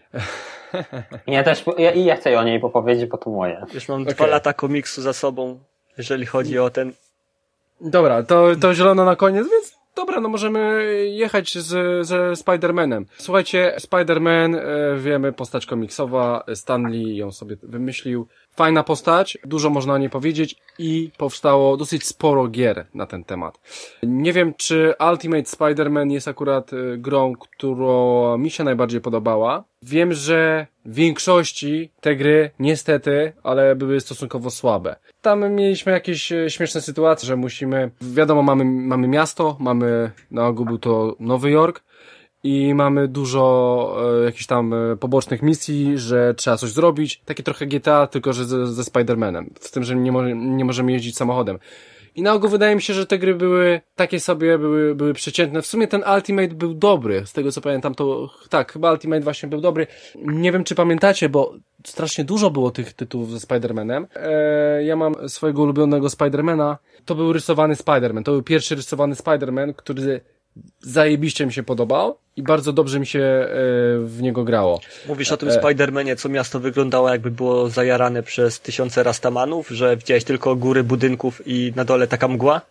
Ja chcę o niej opowiedzieć, bo to moje. Już mam 2 lata komiksu za sobą, jeżeli chodzi o ten... Dobra, to zielono na koniec, więc dobra, no możemy jechać ze Spider-Manem. Słuchajcie, Spider-Man, wiemy, postać komiksowa, Stan Lee ją sobie wymyślił. Fajna postać, dużo można o niej powiedzieć i powstało dosyć sporo gier na ten temat. Nie wiem, czy Ultimate Spider-Man jest akurat grą, która mi się najbardziej podobała. Wiem, że w większości te gry, niestety, ale były stosunkowo słabe. Tam mieliśmy jakieś śmieszne sytuacje, że wiadomo, mamy miasto, na ogół był to Nowy Jork, i mamy dużo jakichś tam pobocznych misji, że trzeba coś zrobić. Takie trochę GTA, tylko że ze Spider-Manem. Z tym, że nie możemy jeździć samochodem. I na ogół wydaje mi się, że te gry były takie sobie, były przeciętne. W sumie ten Ultimate był dobry. Z tego co pamiętam, to tak, chyba Ultimate właśnie był dobry. Nie wiem, czy pamiętacie, bo strasznie dużo było tych tytułów ze Spider-Manem. Ja mam swojego ulubionego Spider-Mana. To był rysowany Spider-Man. To był pierwszy rysowany Spider-Man, który zajebiście mi się podobał i bardzo dobrze mi się w niego grało. Mówisz o tym Spider-Manie, co miasto wyglądało jakby było zajarane przez 1000 Rastamanów, że widziałeś tylko góry budynków i na dole taka mgła?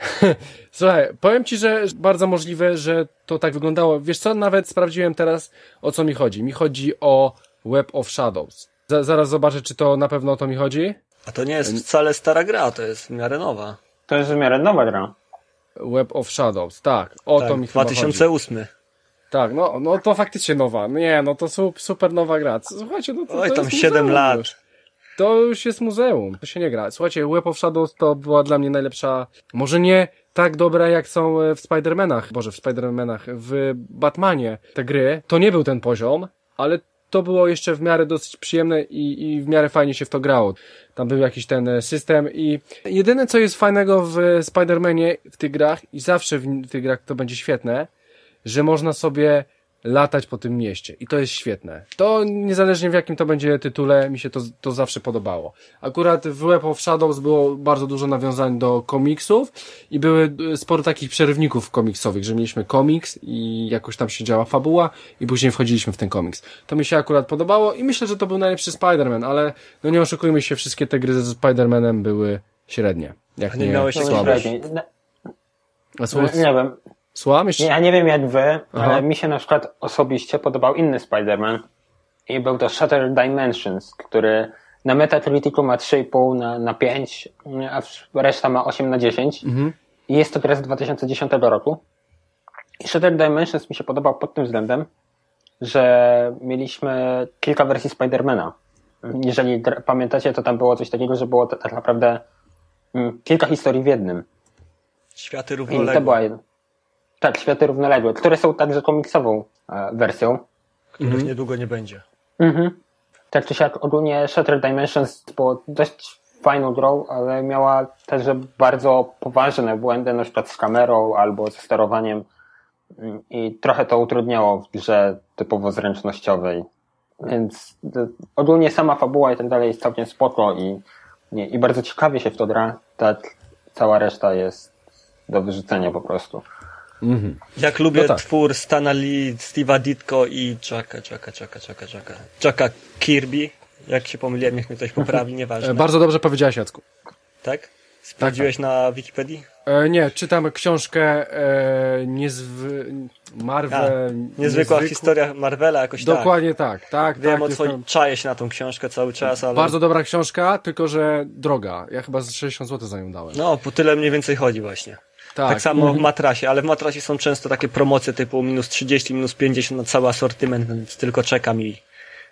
Słuchaj, powiem ci, że bardzo możliwe, że to tak wyglądało. Wiesz co, nawet sprawdziłem teraz, o co mi chodzi. Mi chodzi o Web of Shadows. Zaraz zobaczę, czy to na pewno o to mi chodzi. A to nie jest wcale stara gra, to jest w miarę nowa. To jest w miarę nowa gra. Web of Shadows, tak. O to mi chyba 2008. Chodzi. Tak, no to faktycznie nowa. Nie, no to super nowa gra. Słuchajcie, no to Oj, to tam jest 7 muzeum lat. już. To już jest muzeum. To się nie gra. Słuchajcie, Web of Shadows to była dla mnie najlepsza, może nie tak dobra jak są w Spider-Manach, w Batmanie te gry. To nie był ten poziom, ale to było jeszcze w miarę dosyć przyjemne i w miarę fajnie się w to grało. Tam był jakiś ten system i jedyne co jest fajnego w Spider-Manie w tych grach i zawsze w tych grach to będzie świetne, że można sobie latać po tym mieście i to jest świetne. To niezależnie w jakim to będzie tytule, mi się to zawsze podobało. Akurat w Web of Shadows było bardzo dużo nawiązań do komiksów i były sporo takich przerywników komiksowych, że mieliśmy komiks i jakoś tam się działa fabuła i później wchodziliśmy w ten komiks. To mi się akurat podobało i myślę, że to był najlepszy Spider-Man, ale no nie oszukujmy się, wszystkie te gry ze Spider-Manem były średnie. Jak nie miałeś słabe. Nie wiem. Słucham jeszcze? Ja nie wiem jak wy, ale mi się na przykład osobiście podobał inny Spider-Man i był to Shattered Dimensions, który na Metacriticu ma 3,5 na 5, a reszta ma 8 na 10. I jest to gra z 2010 roku. I Shattered Dimensions mi się podobał pod tym względem, że mieliśmy kilka wersji Spidermana. Jeżeli pamiętacie, to tam było coś takiego, że było tak naprawdę kilka historii w jednym. Światy I to równoległe. była jedna. Tak, światy równoległe, które są także komiksową wersją. Których niedługo nie będzie. Tak czy siak, ogólnie Shattered Dimensions było dość fajną grą, ale miała też bardzo poważne błędy, na przykład z kamerą albo ze sterowaniem i trochę to utrudniało w grze typowo zręcznościowej. Więc ogólnie sama fabuła i tak dalej jest całkiem spoko i bardzo ciekawie się w to gra. Tak, cała reszta jest do wyrzucenia po prostu. Jak lubię No tak. twór Stana Lee, Steve'a Ditko i Jacka Kirby. Jak się pomyliłem, niech mnie ktoś poprawi, nieważne. Bardzo dobrze powiedziałeś, Jacku. Tak? Sprawdziłeś na Wikipedii? Nie, czytam książkę Marvel... Niezwykła historia Marvela, jakoś Dokładnie tak. Wiem tak, o twoim, czaję się na tą książkę cały czas, ale... Bardzo dobra książka, tylko że droga. Ja chyba z 60 zł za nią dałem. No, po tyle mniej więcej chodzi właśnie. Tak samo w Matrasie, ale w Matrasie są często takie promocje typu minus 30, minus 50 na cały asortyment, więc tylko czekam i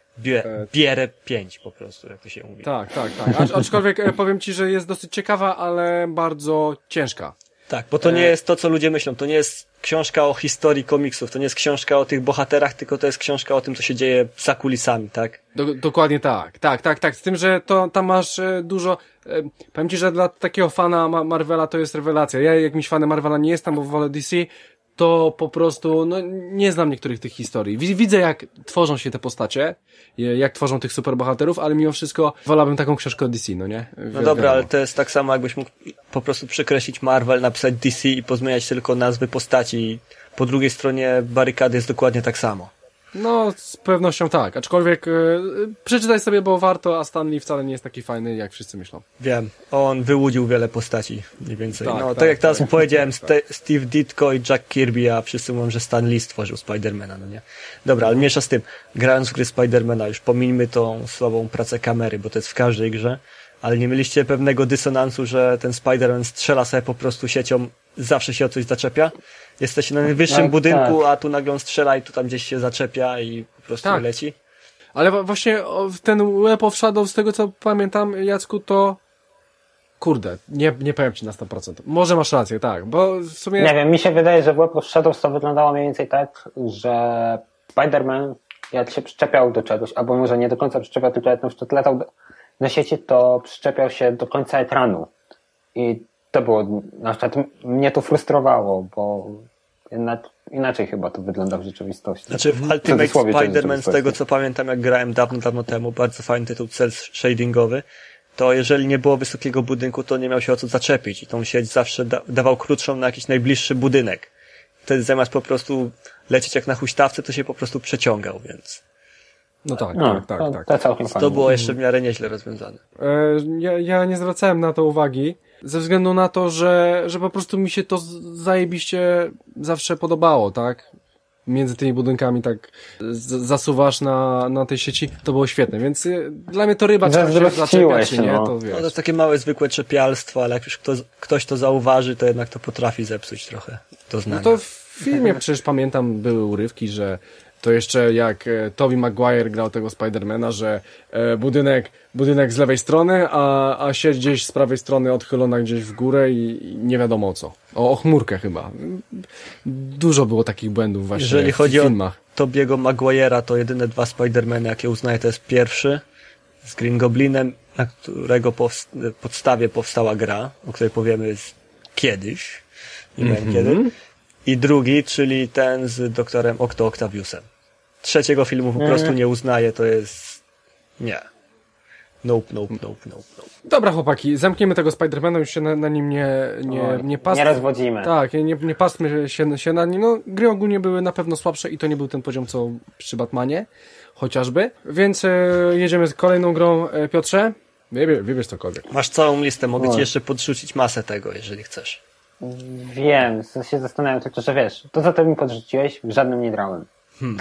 bierę 5 po prostu, jak to się mówi. Tak. Aczkolwiek powiem ci, że jest dosyć ciekawa, ale bardzo ciężka. Tak, bo to nie jest to, co ludzie myślą. To nie jest książka o historii komiksów, to nie jest książka o tych bohaterach, tylko to jest książka o tym, co się dzieje za kulisami, tak? Dokładnie tak. Z tym, że to tam masz dużo... Powiem ci, że dla takiego fana Marvela to jest rewelacja. Ja jakimś fanem Marvela nie jestem, bo wolę DC, to po prostu nie znam niektórych tych historii. Widzę, jak tworzą się te postacie, jak tworzą tych superbohaterów, ale mimo wszystko wolałbym taką książkę o DC, no nie? No dobra, ale to jest tak samo, jakbyś mógł po prostu przekreślić Marvel, napisać DC i pozmieniać tylko nazwy postaci. Po drugiej stronie barykady jest dokładnie tak samo. No, z pewnością tak. Aczkolwiek przeczytaj sobie, bo warto, a Stan Lee wcale nie jest taki fajny, jak wszyscy myślą. Wiem, on wyłudził wiele postaci, mniej więcej. Tak jak teraz powiedziałem, Steve Ditko i Jack Kirby, a wszyscy mówią, że Stan Lee stworzył Spidermana, no nie? Dobra, ale mniejsza z tym. Grając w gry Spidermana, już pomińmy tą słabą pracę kamery, bo to jest w każdej grze, ale nie mieliście pewnego dysonansu, że ten Spider-Man strzela sobie po prostu siecią, zawsze się o coś zaczepia? Jesteście na najwyższym budynku, a tu nagle on strzela i tu tam gdzieś się zaczepia i po prostu leci? Ale właśnie ten Web of Shadows, z tego co pamiętam, Jacku, to kurde, nie powiem ci na 100%. Może masz rację, tak, bo w sumie... Nie wiem, mi się wydaje, że w Web of Shadows to wyglądało mniej więcej tak, że Spider-Man jak się przyczepiał do czegoś, albo może nie do końca przyczepiał, tylko jak na przykład latał na sieci, to przyczepiał się do końca ekranu. I to było, na przykład mnie to frustrowało, bo jednak inaczej chyba to wygląda w rzeczywistości. Znaczy w Ultimate Spider-Man, z tego co pamiętam, jak grałem dawno temu, bardzo fajny tytuł cel shadingowy, to jeżeli nie było wysokiego budynku, to nie miał się o co zaczepić i tą sieć zawsze dawał krótszą na jakiś najbliższy budynek. Wtedy zamiast po prostu lecieć jak na huśtawce, to się po prostu przeciągał, więc... No tak. To całkiem fajnie. To było jeszcze w miarę nieźle rozwiązane. Ja nie zwracałem na to uwagi, ze względu na to, że po prostu mi się to zajebiście zawsze podobało, tak? Między tymi budynkami tak zasuwasz na tej sieci, to było świetne, więc dla mnie to ryba, czy się zaczepiać, czy nie, to wiesz. No to jest takie małe, zwykłe czepialstwo, ale jak już ktoś to zauważy, to jednak to potrafi zepsuć trochę doznania. No to w filmie przecież pamiętam, były urywki, że to jeszcze jak Tobey Maguire grał tego Spidermana, że budynek z lewej strony, a sieć gdzieś z prawej strony odchylona gdzieś w górę i nie wiadomo co. O chmurkę chyba. Dużo było takich błędów właśnie Jeżeli w chodzi filmach. o Tobiego Maguire'a, to jedyne 2 Spidermany, jakie uznaję, to jest pierwszy z Green Goblinem, na którego podstawie powstała gra, o której powiemy kiedyś, nie wiem kiedy. I drugi, czyli ten z doktorem Octaviusem. Trzeciego filmu po prostu nie uznaję, to jest... Nie. Nope. Dobra chłopaki, zamkniemy tego Spidermana, już się na nim nie pasmy. Nie rozwodzimy. Tak, nie pasmy się na nim. No, gry ogólnie były na pewno słabsze i to nie był ten poziom, co przy Batmanie, chociażby. Więc jedziemy z kolejną grą. Piotrze, wybierz cokolwiek. Masz całą listę, mogę ci jeszcze podrzucić masę tego, jeżeli chcesz. Wiem, się zastanawiam tylko, że wiesz, to co ty mi podrzuciłeś, w żadnym nie grałem.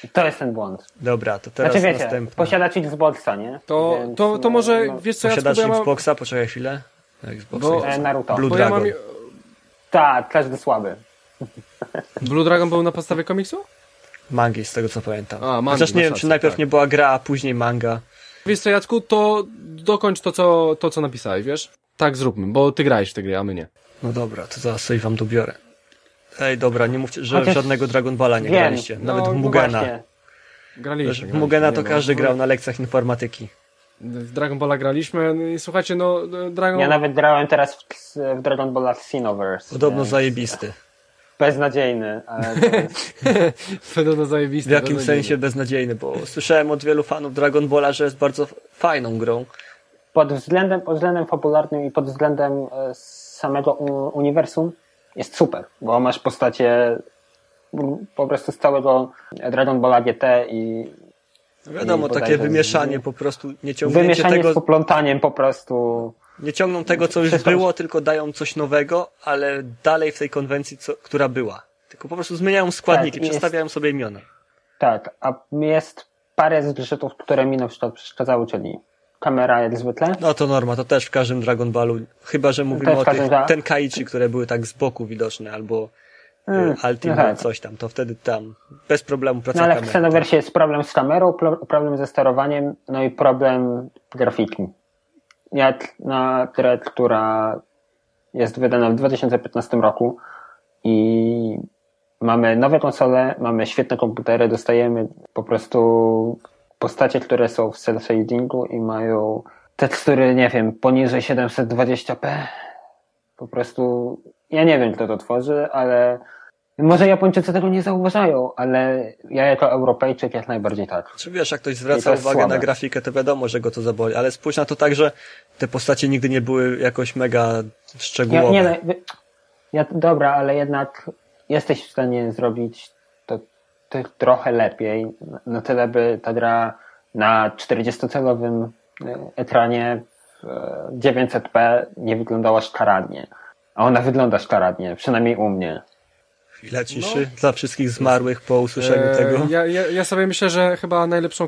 To jest ten błąd. Dobra, to teraz Znaczy wiecie, następny. posiadać Xboxa, nie? Więc, To może, wiesz co, Posiadasz ja mam... Xboxa? Poczekaj chwilę. Xboxa. Bo- Naruto. Blue Bo ja Dragon. mam... Tak, każdy słaby. Blue Dragon był na podstawie komiksu? Mangi, z tego co pamiętam. A, mangi, Chociaż nie masz wiem, czy rację, najpierw tak. nie była gra, a później manga. Wiesz co, Jacku, to dokończ to, co napisałeś, wiesz? Tak zróbmy, bo ty grałeś w tę grę, a my nie. No dobra, to zaraz sobie wam dobiorę. Ej, dobra, nie mówcie, że Chociaż żadnego Dragon Balla nie wiem. graliście. Nawet w No Mugena. Właśnie. Graliśmy. W Mugena to nie, każdy no. grał na lekcjach informatyki. W Dragon Balla graliśmy, no i słuchajcie, no Dragon... Ja nawet grałem teraz w Dragon Ball Xenoverse. Podobno więc zajebisty. beznadziejny, ale to jest... Podobno zajebisty. W jakim beznadziejny. sensie beznadziejny, bo słyszałem od wielu fanów Dragon Balla, że jest bardzo fajną grą. pod względem fabularnym i pod względem samego uniwersum jest super, bo masz postacie po prostu z całego Dragon Balla GT i Wiadomo, I takie bodajże wymieszanie po prostu, nie ciągnięcie wymieszanie z tego, poplątaniem po prostu. nie ciągną tego, co już Wszystko- było, tylko dają coś nowego, ale dalej w tej konwencji, która była. Tylko po prostu zmieniają składniki, Tak, przestawiają sobie imiona. Tak, a jest parę zgrzytów, które mi na przykład przeszkadzały, czyli kamera jak zwykle. No to norma, to też w każdym Dragon Ballu. Chyba, że mówimy Też w o każdym, tych tak. Tenkaichi, które były tak z boku widoczne, albo Ultimate no tak. coś tam, to wtedy tam bez problemu No pracuje ale w kamera. Xenoversie jest problem z kamerą, problem ze sterowaniem, no i problem grafiki. Jak na grę, która jest wydana w 2015 roku i mamy nowe konsole, mamy świetne komputery, dostajemy po prostu postacie, które są w cel shadingu i mają tekstury, nie wiem, poniżej 720p. Po prostu ja nie wiem, kto to tworzy, ale może Japończycy tego nie zauważają, ale ja jako Europejczyk jak najbardziej tak. Czy wiesz, jak ktoś I to zwraca jest uwagę słabe. na grafikę, to wiadomo, że go to zaboli, ale spójrz na to tak, że te postacie nigdy nie były jakoś mega szczegółowe. Dobra, ale jednak jesteś w stanie zrobić to trochę lepiej, na tyle by ta gra na 40-calowym ekranie w 900p nie wyglądała szkaradnie. A ona wygląda szkaradnie, przynajmniej u mnie. Chwila ciszy dla wszystkich zmarłych po usłyszeniu tego. Ja sobie myślę, że chyba najlepszą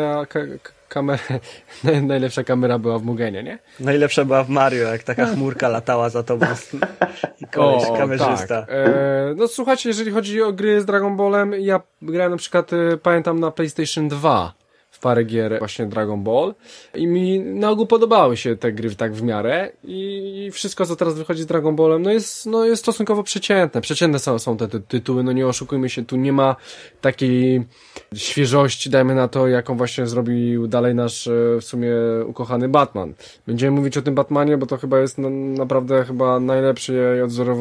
najlepsza kamera była w Mugenie, nie? Najlepsza była w Mario, jak taka chmurka latała za tobą i koleś, kamerzysta. Tak. No słuchajcie, jeżeli chodzi o gry z Dragon Ballem, ja grałem na przykład, pamiętam na PlayStation 2 w parę gier właśnie Dragon Ball i mi na ogół podobały się te gry tak w miarę i wszystko, co teraz wychodzi z Dragon Ballem, no jest stosunkowo przeciętne. Przeciętne są te tytuły, no nie oszukujmy się, tu nie ma takiej świeżości, dajmy na to, jaką właśnie zrobił dalej nasz w sumie ukochany Batman. Będziemy mówić o tym Batmanie, bo to chyba jest naprawdę chyba najlepiej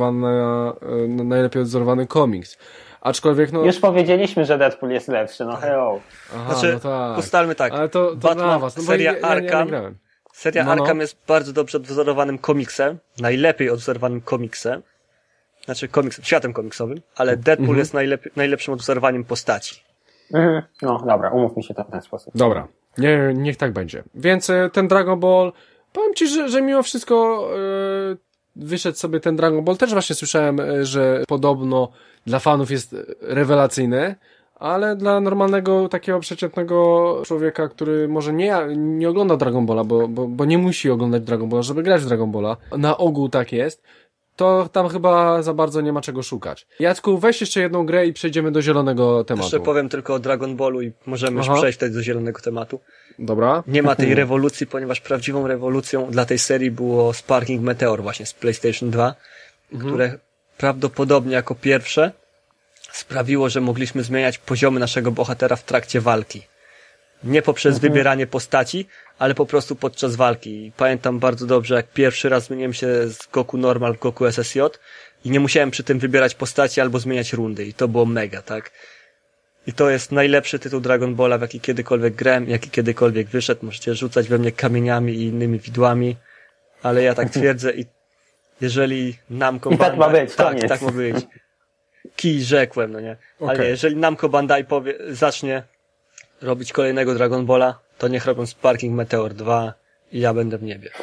odzorowany komiks. Aczkolwiek no... Już powiedzieliśmy, że Deadpool jest lepszy, no hello. Aha, Znaczy, no tak. ustalmy tak. Ale to Batman, dla was. No bo seria ja Arkham, nie grałem. seria No. Arkham jest bardzo dobrze odwzorowanym komiksem, najlepiej odwzorowanym komiksem, znaczy światem komiksowym, ale Deadpool jest najlepszym odwzorowaniem postaci. No dobra, umówmy się w ten sposób. Dobra, niech tak będzie. Więc ten Dragon Ball, powiem ci, że mimo wszystko wyszedł sobie ten Dragon Ball. Też właśnie słyszałem, że podobno dla fanów jest rewelacyjny, ale dla normalnego, takiego przeciętnego człowieka, który może nie ogląda Dragon Balla, bo nie musi oglądać Dragon Balla, żeby grać w Dragon Balla, na ogół tak jest, to tam chyba za bardzo nie ma czego szukać. Jacku, weź jeszcze jedną grę i przejdziemy do zielonego tematu. Jeszcze powiem tylko o Dragon Ballu i możemy już przejść wtedy do zielonego tematu. Dobra. Nie ma tej rewolucji, ponieważ prawdziwą rewolucją dla tej serii było Sparking Meteor właśnie z PlayStation 2, które prawdopodobnie jako pierwsze sprawiło, że mogliśmy zmieniać poziomy naszego bohatera w trakcie walki. Nie poprzez wybieranie postaci, ale po prostu podczas walki. I pamiętam bardzo dobrze, jak pierwszy raz zmieniłem się z Goku Normal w Goku SSJ i nie musiałem przy tym wybierać postaci albo zmieniać rundy. I to było mega, tak? I to jest najlepszy tytuł Dragon Balla, w jaki kiedykolwiek grałem, jaki kiedykolwiek wyszedł. Możecie rzucać we mnie kamieniami i innymi widłami, ale ja tak twierdzę i jeżeli Namco I tak ma być, koniec. tak ma być. Kij rzekłem, no nie? Ale Okej. jeżeli Namco Bandai zacznie robić kolejnego Dragon Balla, to niech robią Sparking Meteor 2 i ja będę w niebie.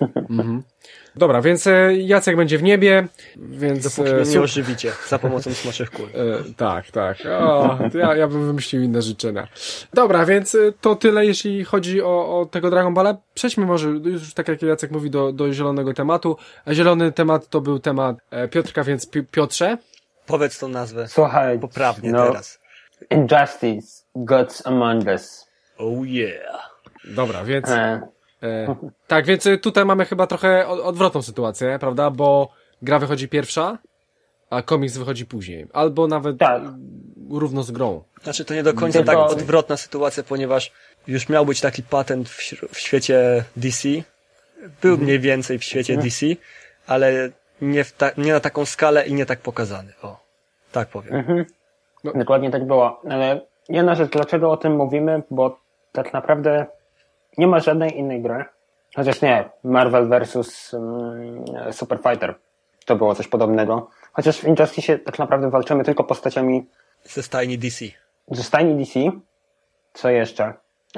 Dobra, więc Jacek będzie w niebie, więc... Dopóki mnie nie ożywicie za pomocą smaczych kul. Tak. O, ja bym wymyślił inne życzenia. Dobra, więc to tyle, jeśli chodzi o tego Dragon Balla. Przejdźmy może, już tak jak Jacek mówi, do zielonego tematu. A zielony temat to był temat Piotrka, więc Piotrze. Powiedz tą nazwę. Słuchaj, poprawnie teraz. Injustice, Gods Among Us. Oh yeah. Dobra, więc... tak, więc tutaj mamy chyba trochę odwrotną sytuację, prawda? Bo gra wychodzi pierwsza, a komiks wychodzi później. Albo nawet równo z grą. Znaczy to nie do końca tak odwrotna sytuacja, ponieważ już miał być taki patent w świecie DC. Był mniej więcej w świecie DC, ale nie na taką skalę i nie tak pokazany. O, tak powiem. No. Dokładnie tak było. Ale jedna rzecz, dlaczego o tym mówimy? Bo tak naprawdę nie ma żadnej innej gry. Chociaż nie, Marvel vs. Super Fighter. To było coś podobnego. Chociaż w Injustice tak naprawdę walczymy tylko postaciami ze stajni DC. Ze stajni DC? Co jeszcze?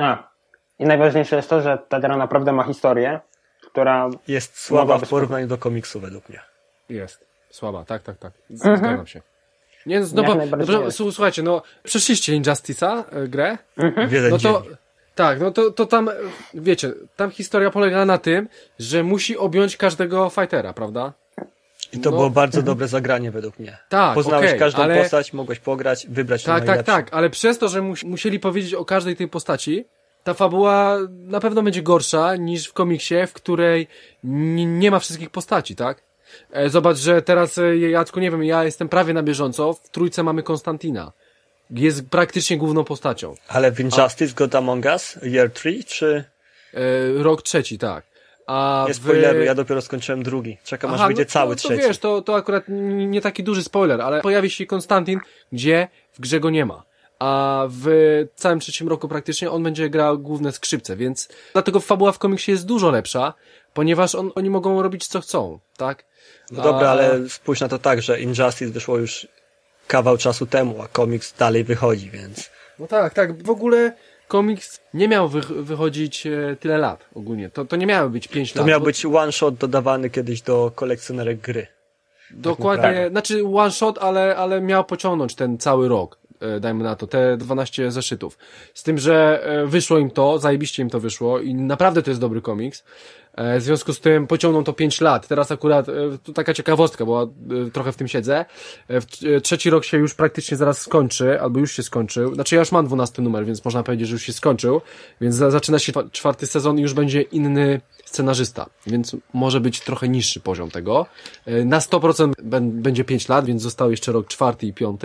I najważniejsze jest to, że ta gra naprawdę ma historię, która... Jest słaba w porównaniu do komiksu według mnie. Jest. Słaba, tak. Zgadzam się. Nie, no bo, słuchajcie, przeszliście Injustice'a grę? No to tak, to tam, wiecie, tam historia polegała na tym, że musi objąć każdego fightera, prawda? I to było bardzo dobre zagranie według mnie. Tak, poznałeś każdą postać, mogłeś pograć, wybrać najlepszą. Tak, ale przez to, że musieli powiedzieć o każdej tej postaci, ta fabuła na pewno będzie gorsza niż w komiksie, w której nie ma wszystkich postaci, tak? Zobacz, że teraz, Jacku, nie wiem, ja jestem prawie na bieżąco, w trójce mamy Konstantina. Jest praktycznie główną postacią. Ale w Injustice God Among Us, Year 3, czy... Rok trzeci, tak. Nie spoileruj, ja dopiero skończyłem drugi. Czekam, aż wyjdzie cały trzeci. To wiesz, to akurat nie taki duży spoiler, ale pojawi się Konstantin, gdzie w grze go nie ma. A w całym trzecim roku praktycznie on będzie grał główne skrzypce, więc dlatego fabuła w komiksie jest dużo lepsza, ponieważ oni mogą robić co chcą, tak? No dobra, ale spójrz na to tak, że Injustice wyszło już kawał czasu temu, a komiks dalej wychodzi, więc... No tak. W ogóle komiks nie miał wychodzić tyle lat ogólnie. To nie miało być 5 lat. To miał być one shot dodawany kiedyś do kolekcjonerek gry. Dokładnie, tak, znaczy one shot, ale miał pociągnąć ten cały rok. Dajmy na to, te 12 zeszytów. Z tym, że wyszło im to, zajebiście im to wyszło i naprawdę to jest dobry komiks. W związku z tym pociągną to 5 lat. Teraz akurat, tu taka ciekawostka, bo trochę w tym siedzę. Trzeci rok się już praktycznie zaraz skończy, albo już się skończył. Znaczy ja już mam 12 numer, więc można powiedzieć, że już się skończył. Więc zaczyna się 4. sezon i już będzie inny scenarzysta. Więc może być trochę niższy poziom tego. Na 100% będzie 5 lat, więc został jeszcze rok 4. i 5.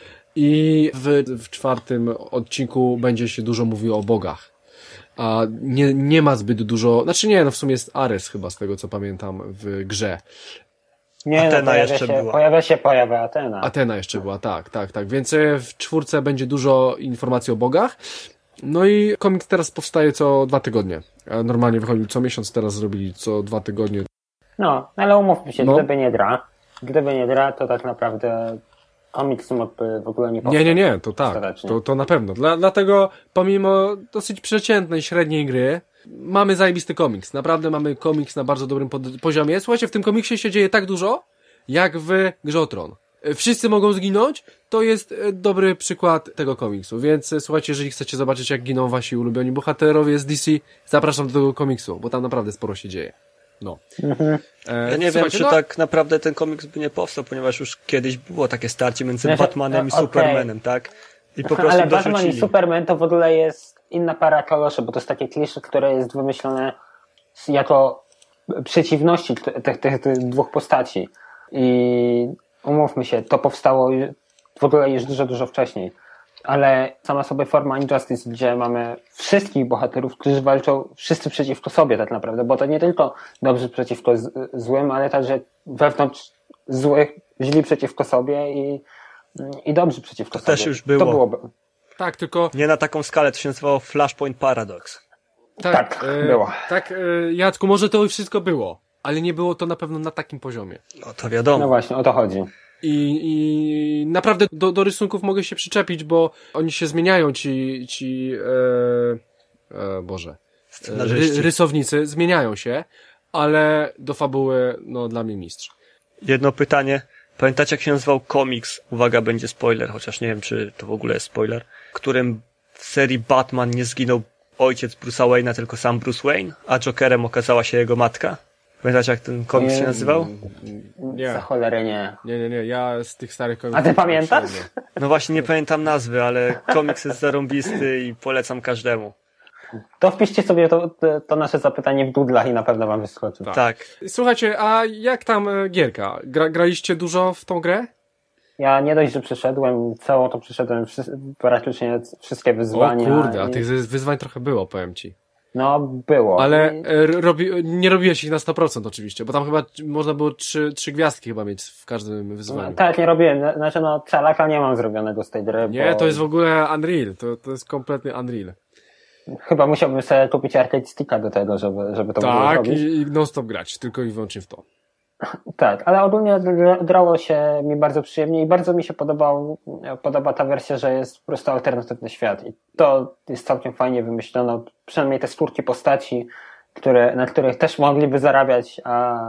I w 4. odcinku będzie się dużo mówiło o bogach. A nie ma zbyt dużo, znaczy nie, w sumie jest Ares chyba z tego co pamiętam w grze. Nie, Atena jeszcze była. Pojawia Atena. Atena jeszcze była, tak. Więc w 4 będzie dużo informacji o bogach. No i komiks teraz powstaje co 2 tygodnie. A normalnie wychodził co miesiąc, teraz zrobili co 2 tygodnie. No, ale umówmy się, gdyby nie gra, to tak naprawdę komiks mógłby w ogóle nie powstać. Nie, to tak, to na pewno. Dlatego pomimo dosyć przeciętnej, średniej gry, mamy zajebisty komiks. Naprawdę mamy komiks na bardzo dobrym poziomie. Słuchajcie, w tym komiksie się dzieje tak dużo, jak w Grze o Tron. Wszyscy mogą zginąć, to jest dobry przykład tego komiksu. Więc słuchajcie, jeżeli chcecie zobaczyć, jak giną wasi ulubioni bohaterowie z DC, zapraszam do tego komiksu, bo tam naprawdę sporo się dzieje. No. Ja nie wiem, czy tak naprawdę ten komiks by nie powstał, ponieważ już kiedyś było takie starcie między Batmanem i Supermanem, tak? I po prostu ale Batman i Superman to w ogóle jest inna para kaloszy, bo to jest takie klisze, które jest wymyślone jako przeciwności tych dwóch postaci. I umówmy się, to powstało w ogóle już dużo wcześniej. Ale sama sobie forma Injustice, gdzie mamy wszystkich bohaterów, którzy walczą wszyscy przeciwko sobie tak naprawdę, bo to nie tylko dobrzy przeciwko złym, ale także wewnątrz złych, źli przeciwko sobie i dobrzy przeciwko sobie. To też już było. To byłoby. Tak, tylko... Nie na taką skalę, to się nazywało Flashpoint Paradox. Tak, było. Tak, Jacku, może to wszystko było, ale nie było to na pewno na takim poziomie. No to wiadomo. No właśnie, o to chodzi. I naprawdę do rysunków mogę się przyczepić, bo oni się zmieniają, Boże. Scenarzyści. Rysownicy zmieniają się, ale do fabuły, no dla mnie mistrz. Jedno pytanie. Pamiętacie, jak się nazywał komiks? Uwaga, będzie spoiler, chociaż nie wiem, czy to w ogóle jest spoiler. W którym w serii Batman nie zginął ojciec Bruce'a Wayne'a, tylko sam Bruce Wayne, a Jokerem okazała się jego matka? Pamiętacie, jak ten komiks się nazywał? Nie. Za cholerę nie. Nie. Ja z tych starych komiksów... A ty pamiętasz? No właśnie, nie pamiętam nazwy, ale komiks jest zarąbisty i polecam każdemu. To wpiszcie sobie to nasze zapytanie w Doodlach i na pewno wam wyskoczy. Tak. Słuchajcie, a jak tam gierka? Graliście dużo w tą grę? Ja nie dość, że przeszedłem, całą to przeszedłem praktycznie wszystkie wyzwania. O kurde, a tych wyzwań trochę było, powiem ci. No, było. Ale nie robiłeś ich na 100% oczywiście, bo tam chyba można było trzy gwiazdki chyba mieć w każdym wyzwaniu. Tak, nie robiłem. Znaczy, calaka nie mam zrobionego z tej gry. Nie, bo... to jest w ogóle Unreal. To jest kompletnie Unreal. Chyba musiałbym sobie kupić arcade sticka do tego, żeby to było robić. I non-stop grać, tylko i wyłącznie w to. Tak, ale ogólnie grało się mi bardzo przyjemnie i bardzo mi się podoba ta wersja, że jest po prostu alternatywny świat i to jest całkiem fajnie wymyślono, przynajmniej te skórki postaci, na których też mogliby zarabiać,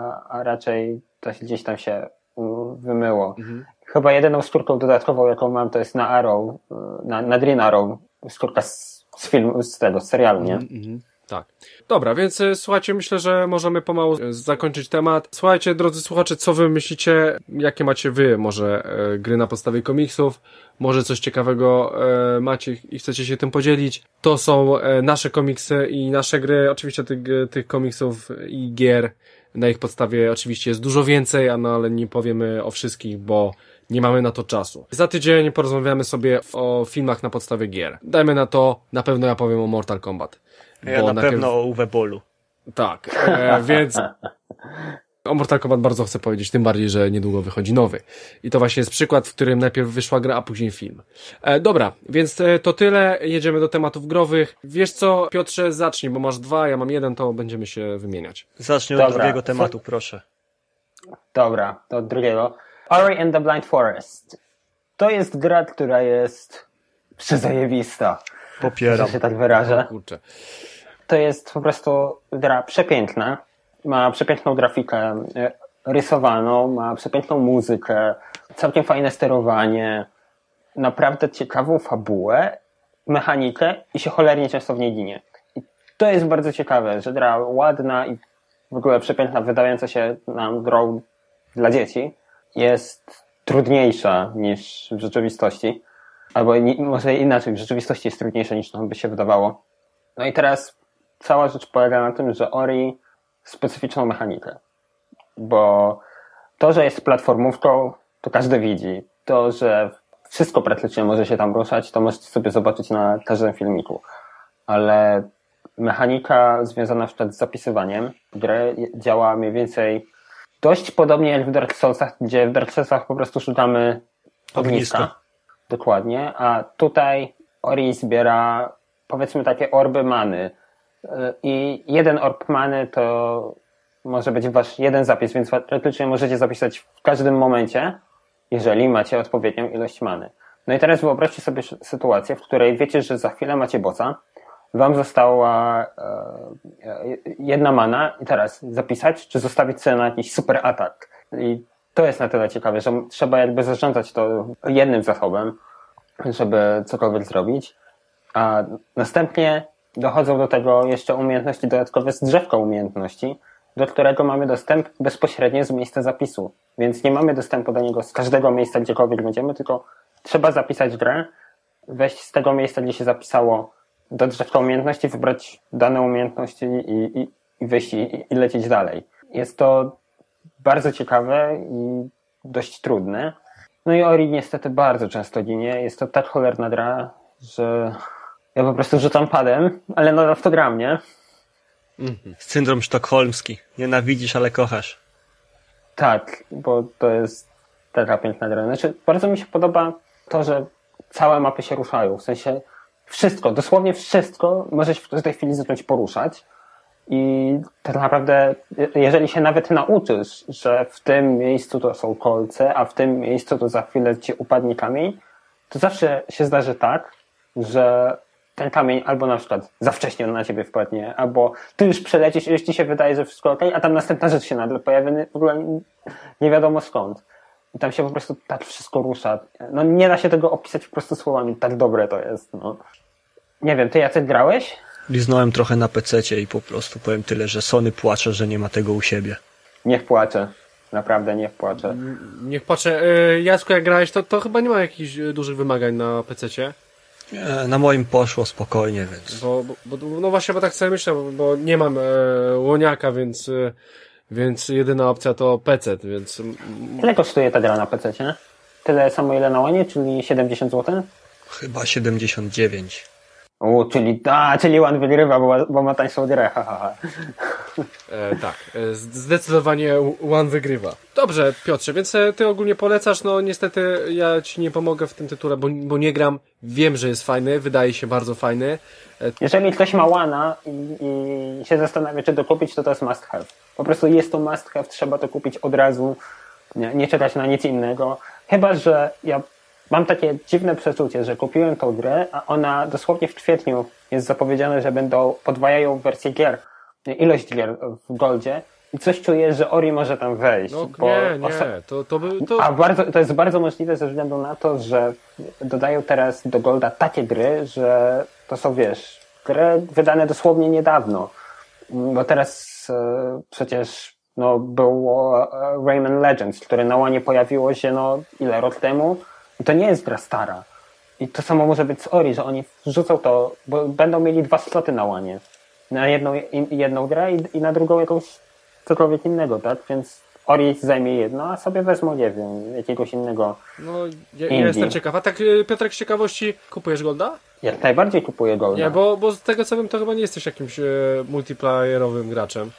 a raczej to gdzieś tam się wymyło. Mhm. Chyba jedyną skórką dodatkową, jaką mam, to jest na Arrow, na Green Arrow, skórka z filmu, z serialu, nie? Tak. Dobra, więc słuchajcie, myślę, że możemy pomału zakończyć temat. Słuchajcie, drodzy słuchacze, co wy myślicie? Jakie macie wy może gry na podstawie komiksów? Może coś ciekawego macie i chcecie się tym podzielić? To są nasze komiksy i nasze gry. Oczywiście tych komiksów i gier na ich podstawie oczywiście jest dużo więcej, ale nie powiemy o wszystkich, bo nie mamy na to czasu. Za tydzień porozmawiamy sobie o filmach na podstawie gier. Dajmy na to, na pewno ja powiem o Mortal Kombat. Ja na pewno o Uwe Bollu. Tak, więc o Mortal Kombat bardzo chcę powiedzieć, tym bardziej, że niedługo wychodzi nowy. I to właśnie jest przykład, w którym najpierw wyszła gra, a później film. Dobra, więc to tyle, jedziemy do tematów growych. Wiesz co, Piotrze, zacznij, bo masz 2, ja mam 1, to będziemy się wymieniać. Zacznij od drugiego tematu, proszę. Dobra, to od drugiego. Ori and the Blind Forest. To jest gra, która jest przezajebista. Popieram. Że się tak wyrażę. Kurczę. To jest po prostu gra przepiękna. Ma przepiękną grafikę rysowaną, ma przepiękną muzykę, całkiem fajne sterowanie, naprawdę ciekawą fabułę, mechanikę i się cholernie często w niej ginie. I to jest bardzo ciekawe, że gra ładna i w ogóle przepiękna, wydająca się nam grą dla dzieci, jest trudniejsza niż w rzeczywistości. Albo może inaczej, w rzeczywistości jest trudniejsza niż nam by się wydawało. No i teraz cała rzecz polega na tym, że Ori specyficzną mechanikę. Bo to, że jest platformówką, to każdy widzi. To, że wszystko praktycznie może się tam ruszać, to możecie sobie zobaczyć na każdym filmiku. Ale mechanika związana na przykład z zapisywaniem gry działa mniej więcej dość podobnie jak w Dark Soulsach, gdzie w Dark Soulsach po prostu szukamy ogniska. Dokładnie. A tutaj Ori zbiera, powiedzmy, takie orby many. I jeden orb many to może być wasz jeden zapis, więc praktycznie możecie zapisać w każdym momencie, jeżeli macie odpowiednią ilość many. No i teraz wyobraźcie sobie sytuację, w której wiecie, że za chwilę macie bossa, wam została jedna mana i teraz zapisać, czy zostawić sobie na jakiś super atak. I to jest na tyle ciekawe, że trzeba jakby zarządzać to jednym zasobem, żeby cokolwiek zrobić, a następnie dochodzą do tego jeszcze umiejętności dodatkowe z drzewka umiejętności, do którego mamy dostęp bezpośrednio z miejsca zapisu. Więc nie mamy dostępu do niego z każdego miejsca, gdziekolwiek będziemy, tylko trzeba zapisać grę, wejść z tego miejsca, gdzie się zapisało, do drzewka umiejętności, wybrać dane umiejętności i wyjść i lecieć dalej. Jest to bardzo ciekawe i dość trudne. No i Ori niestety bardzo często ginie. Jest to tak cholerna gra, że ja po prostu rzucam padem, ale nadal w to gram, nie? Syndrom sztokholmski. Nienawidzisz, ale kochasz. Tak, bo to jest taka piękna gra. Znaczy, bardzo mi się podoba to, że całe mapy się ruszają. W sensie wszystko, dosłownie wszystko możesz w tej chwili zacząć poruszać. I tak naprawdę, jeżeli się nawet nauczysz, że w tym miejscu to są kolce, a w tym miejscu to za chwilę ci upadnie kamień, to zawsze się zdarzy tak, że ten kamień albo na przykład za wcześnie on na ciebie wpadnie, albo ty już przelecisz i już ci się wydaje, że wszystko okej, a tam następna rzecz się nagle pojawia, w ogóle nie wiadomo skąd. I tam się po prostu tak wszystko rusza. No nie da się tego opisać po prostu słowami, tak dobre to jest, no. Nie wiem, ty Jacek grałeś? Liznąłem trochę na pececie i po prostu powiem tyle, że Sony płacze, że nie ma tego u siebie. Niech płacze. Naprawdę niech płacze. Niech płacze. Jacku, jak grałeś, to chyba nie ma jakichś dużych wymagań na PC-cie. Na moim poszło spokojnie, więc... No właśnie, bo tak sobie myślę, bo nie mam łoniaka, więc jedyna opcja to PC, więc... Ile kosztuje ta gra na PC-cie? Tyle samo ile na łonie, czyli 70 zł? Chyba 79. Czyli One wygrywa, bo ma tańszą grę, Tak, zdecydowanie One wygrywa. Dobrze, Piotrze, więc ty ogólnie polecasz, no niestety ja ci nie pomogę w tym tytule, bo nie gram, wiem, że jest fajny, wydaje się bardzo fajny. Jeżeli ktoś ma One'a i się zastanawia, czy to kupić, to jest must have. Po prostu jest to must have, trzeba to kupić od razu, nie czekać na nic innego. Chyba że ja mam takie dziwne przeczucie, że kupiłem tą grę, a ona dosłownie w kwietniu jest zapowiedziane, że podwajają wersję gier, ilość gier w Goldzie i coś czuję, że Ori może tam wejść. No bo to... to jest bardzo możliwe ze względu na to, że dodają teraz do Golda takie gry, że to są, wiesz, gry wydane dosłownie niedawno. Bo teraz przecież było Rayman Legends, które na łanie pojawiło się ile rok temu. I to nie jest gra stara. I to samo może być z Ori, że oni wrzucą to, bo będą mieli 2 sloty na łanie. Na jedną grę i na drugą jakąś cokolwiek innego, tak? Więc Ori zajmie jedno, a sobie wezmą, nie wiem, jakiegoś innego. No, ja jestem ciekaw. A tak, Piotrek, z ciekawości, kupujesz Golda? Jak najbardziej kupuję Golda. Nie, bo z tego co wiem, to chyba nie jesteś jakimś multiplayerowym graczem.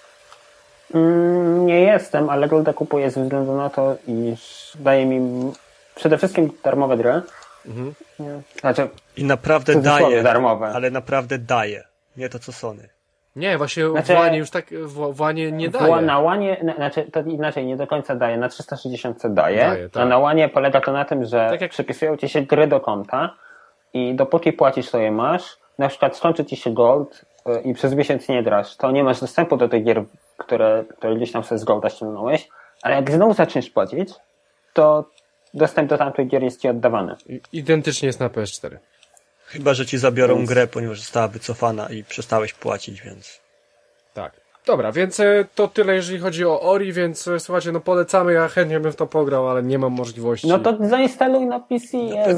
Nie jestem, ale Golda kupuję ze względu na to, iż daje mi przede wszystkim darmowe gry. Mhm. Znaczy, i naprawdę daje, darmowe. ale naprawdę daje. Nie to co Sony. Nie, właśnie w łanie już tak, w łanie nie daje. Na łanie, to inaczej, nie do końca daje, na 360 daje, tak. A na łanie polega to na tym, że tak przypisują ci się gry do konta i dopóki płacisz, to je masz. Na przykład skończy ci się Gold i przez miesiąc nie grasz, to nie masz dostępu do tych gier, które gdzieś tam sobie z Golda ściągnąłeś, ale jak znowu zaczniesz płacić, to dostęp do tamtej gier jest ci oddawany. Identycznie jest na PS4. Chyba że ci zabiorą grę, ponieważ została wycofana i przestałeś płacić, więc... Tak. Dobra, więc to tyle, jeżeli chodzi o Ori, więc słuchajcie, polecamy, ja chętnie bym w to pograł, ale nie mam możliwości. No to zainstaluj na PC.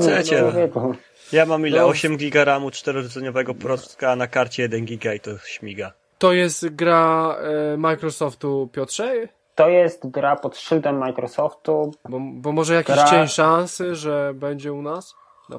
Ja mam 8 giga RAMu, 4-rdzeniowego procesora, a na karcie 1 giga i to śmiga. To jest gra Microsoftu, Piotrze? To jest gra pod szyldem Microsoftu. Bo może jakiś cień szansy, że będzie u nas?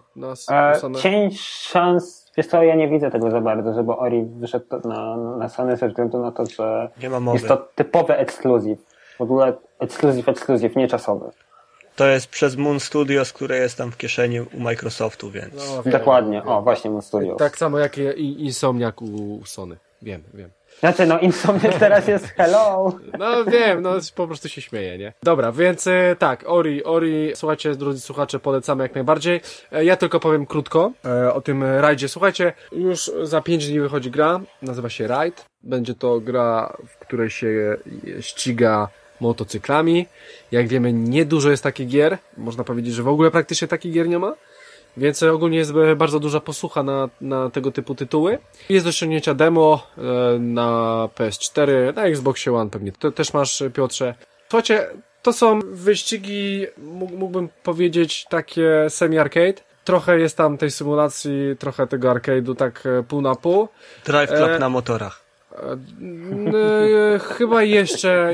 Cień szans, wiesz co, ja nie widzę tego za bardzo, żeby Ori wyszedł na Sony ze względu na to, że jest to typowy ekskluzyw. W ogóle ekskluzyw, nie czasowy. To jest przez Moon Studios, które jest tam w kieszeni u Microsoftu, więc... No, dokładnie, właśnie Moon Studios. Tak samo jak Insomniac u Sony. Wiem. Znaczy, Insomniac teraz jest hello. No wiem, po prostu się śmieję, nie? Dobra, więc tak, Ori, słuchajcie, drodzy słuchacze, polecamy jak najbardziej. Ja tylko powiem krótko o tym rajdzie. Słuchajcie, już za 5 dni wychodzi gra, nazywa się Raid. Będzie to gra, w której się ściga motocyklami. Jak wiemy, niedużo jest takich gier. Można powiedzieć, że w ogóle praktycznie takich gier nie ma. Więc ogólnie jest bardzo duża posłucha na tego typu tytuły. Jest do ściągnięcia demo na PS4, na Xboxie One pewnie. To też masz, Piotrze. Słuchajcie, to są wyścigi, mógłbym powiedzieć, takie semi-arcade. Trochę jest tam tej symulacji, trochę tego arcade'u, tak pół na pół. Drive Club na motorach. Chyba jeszcze...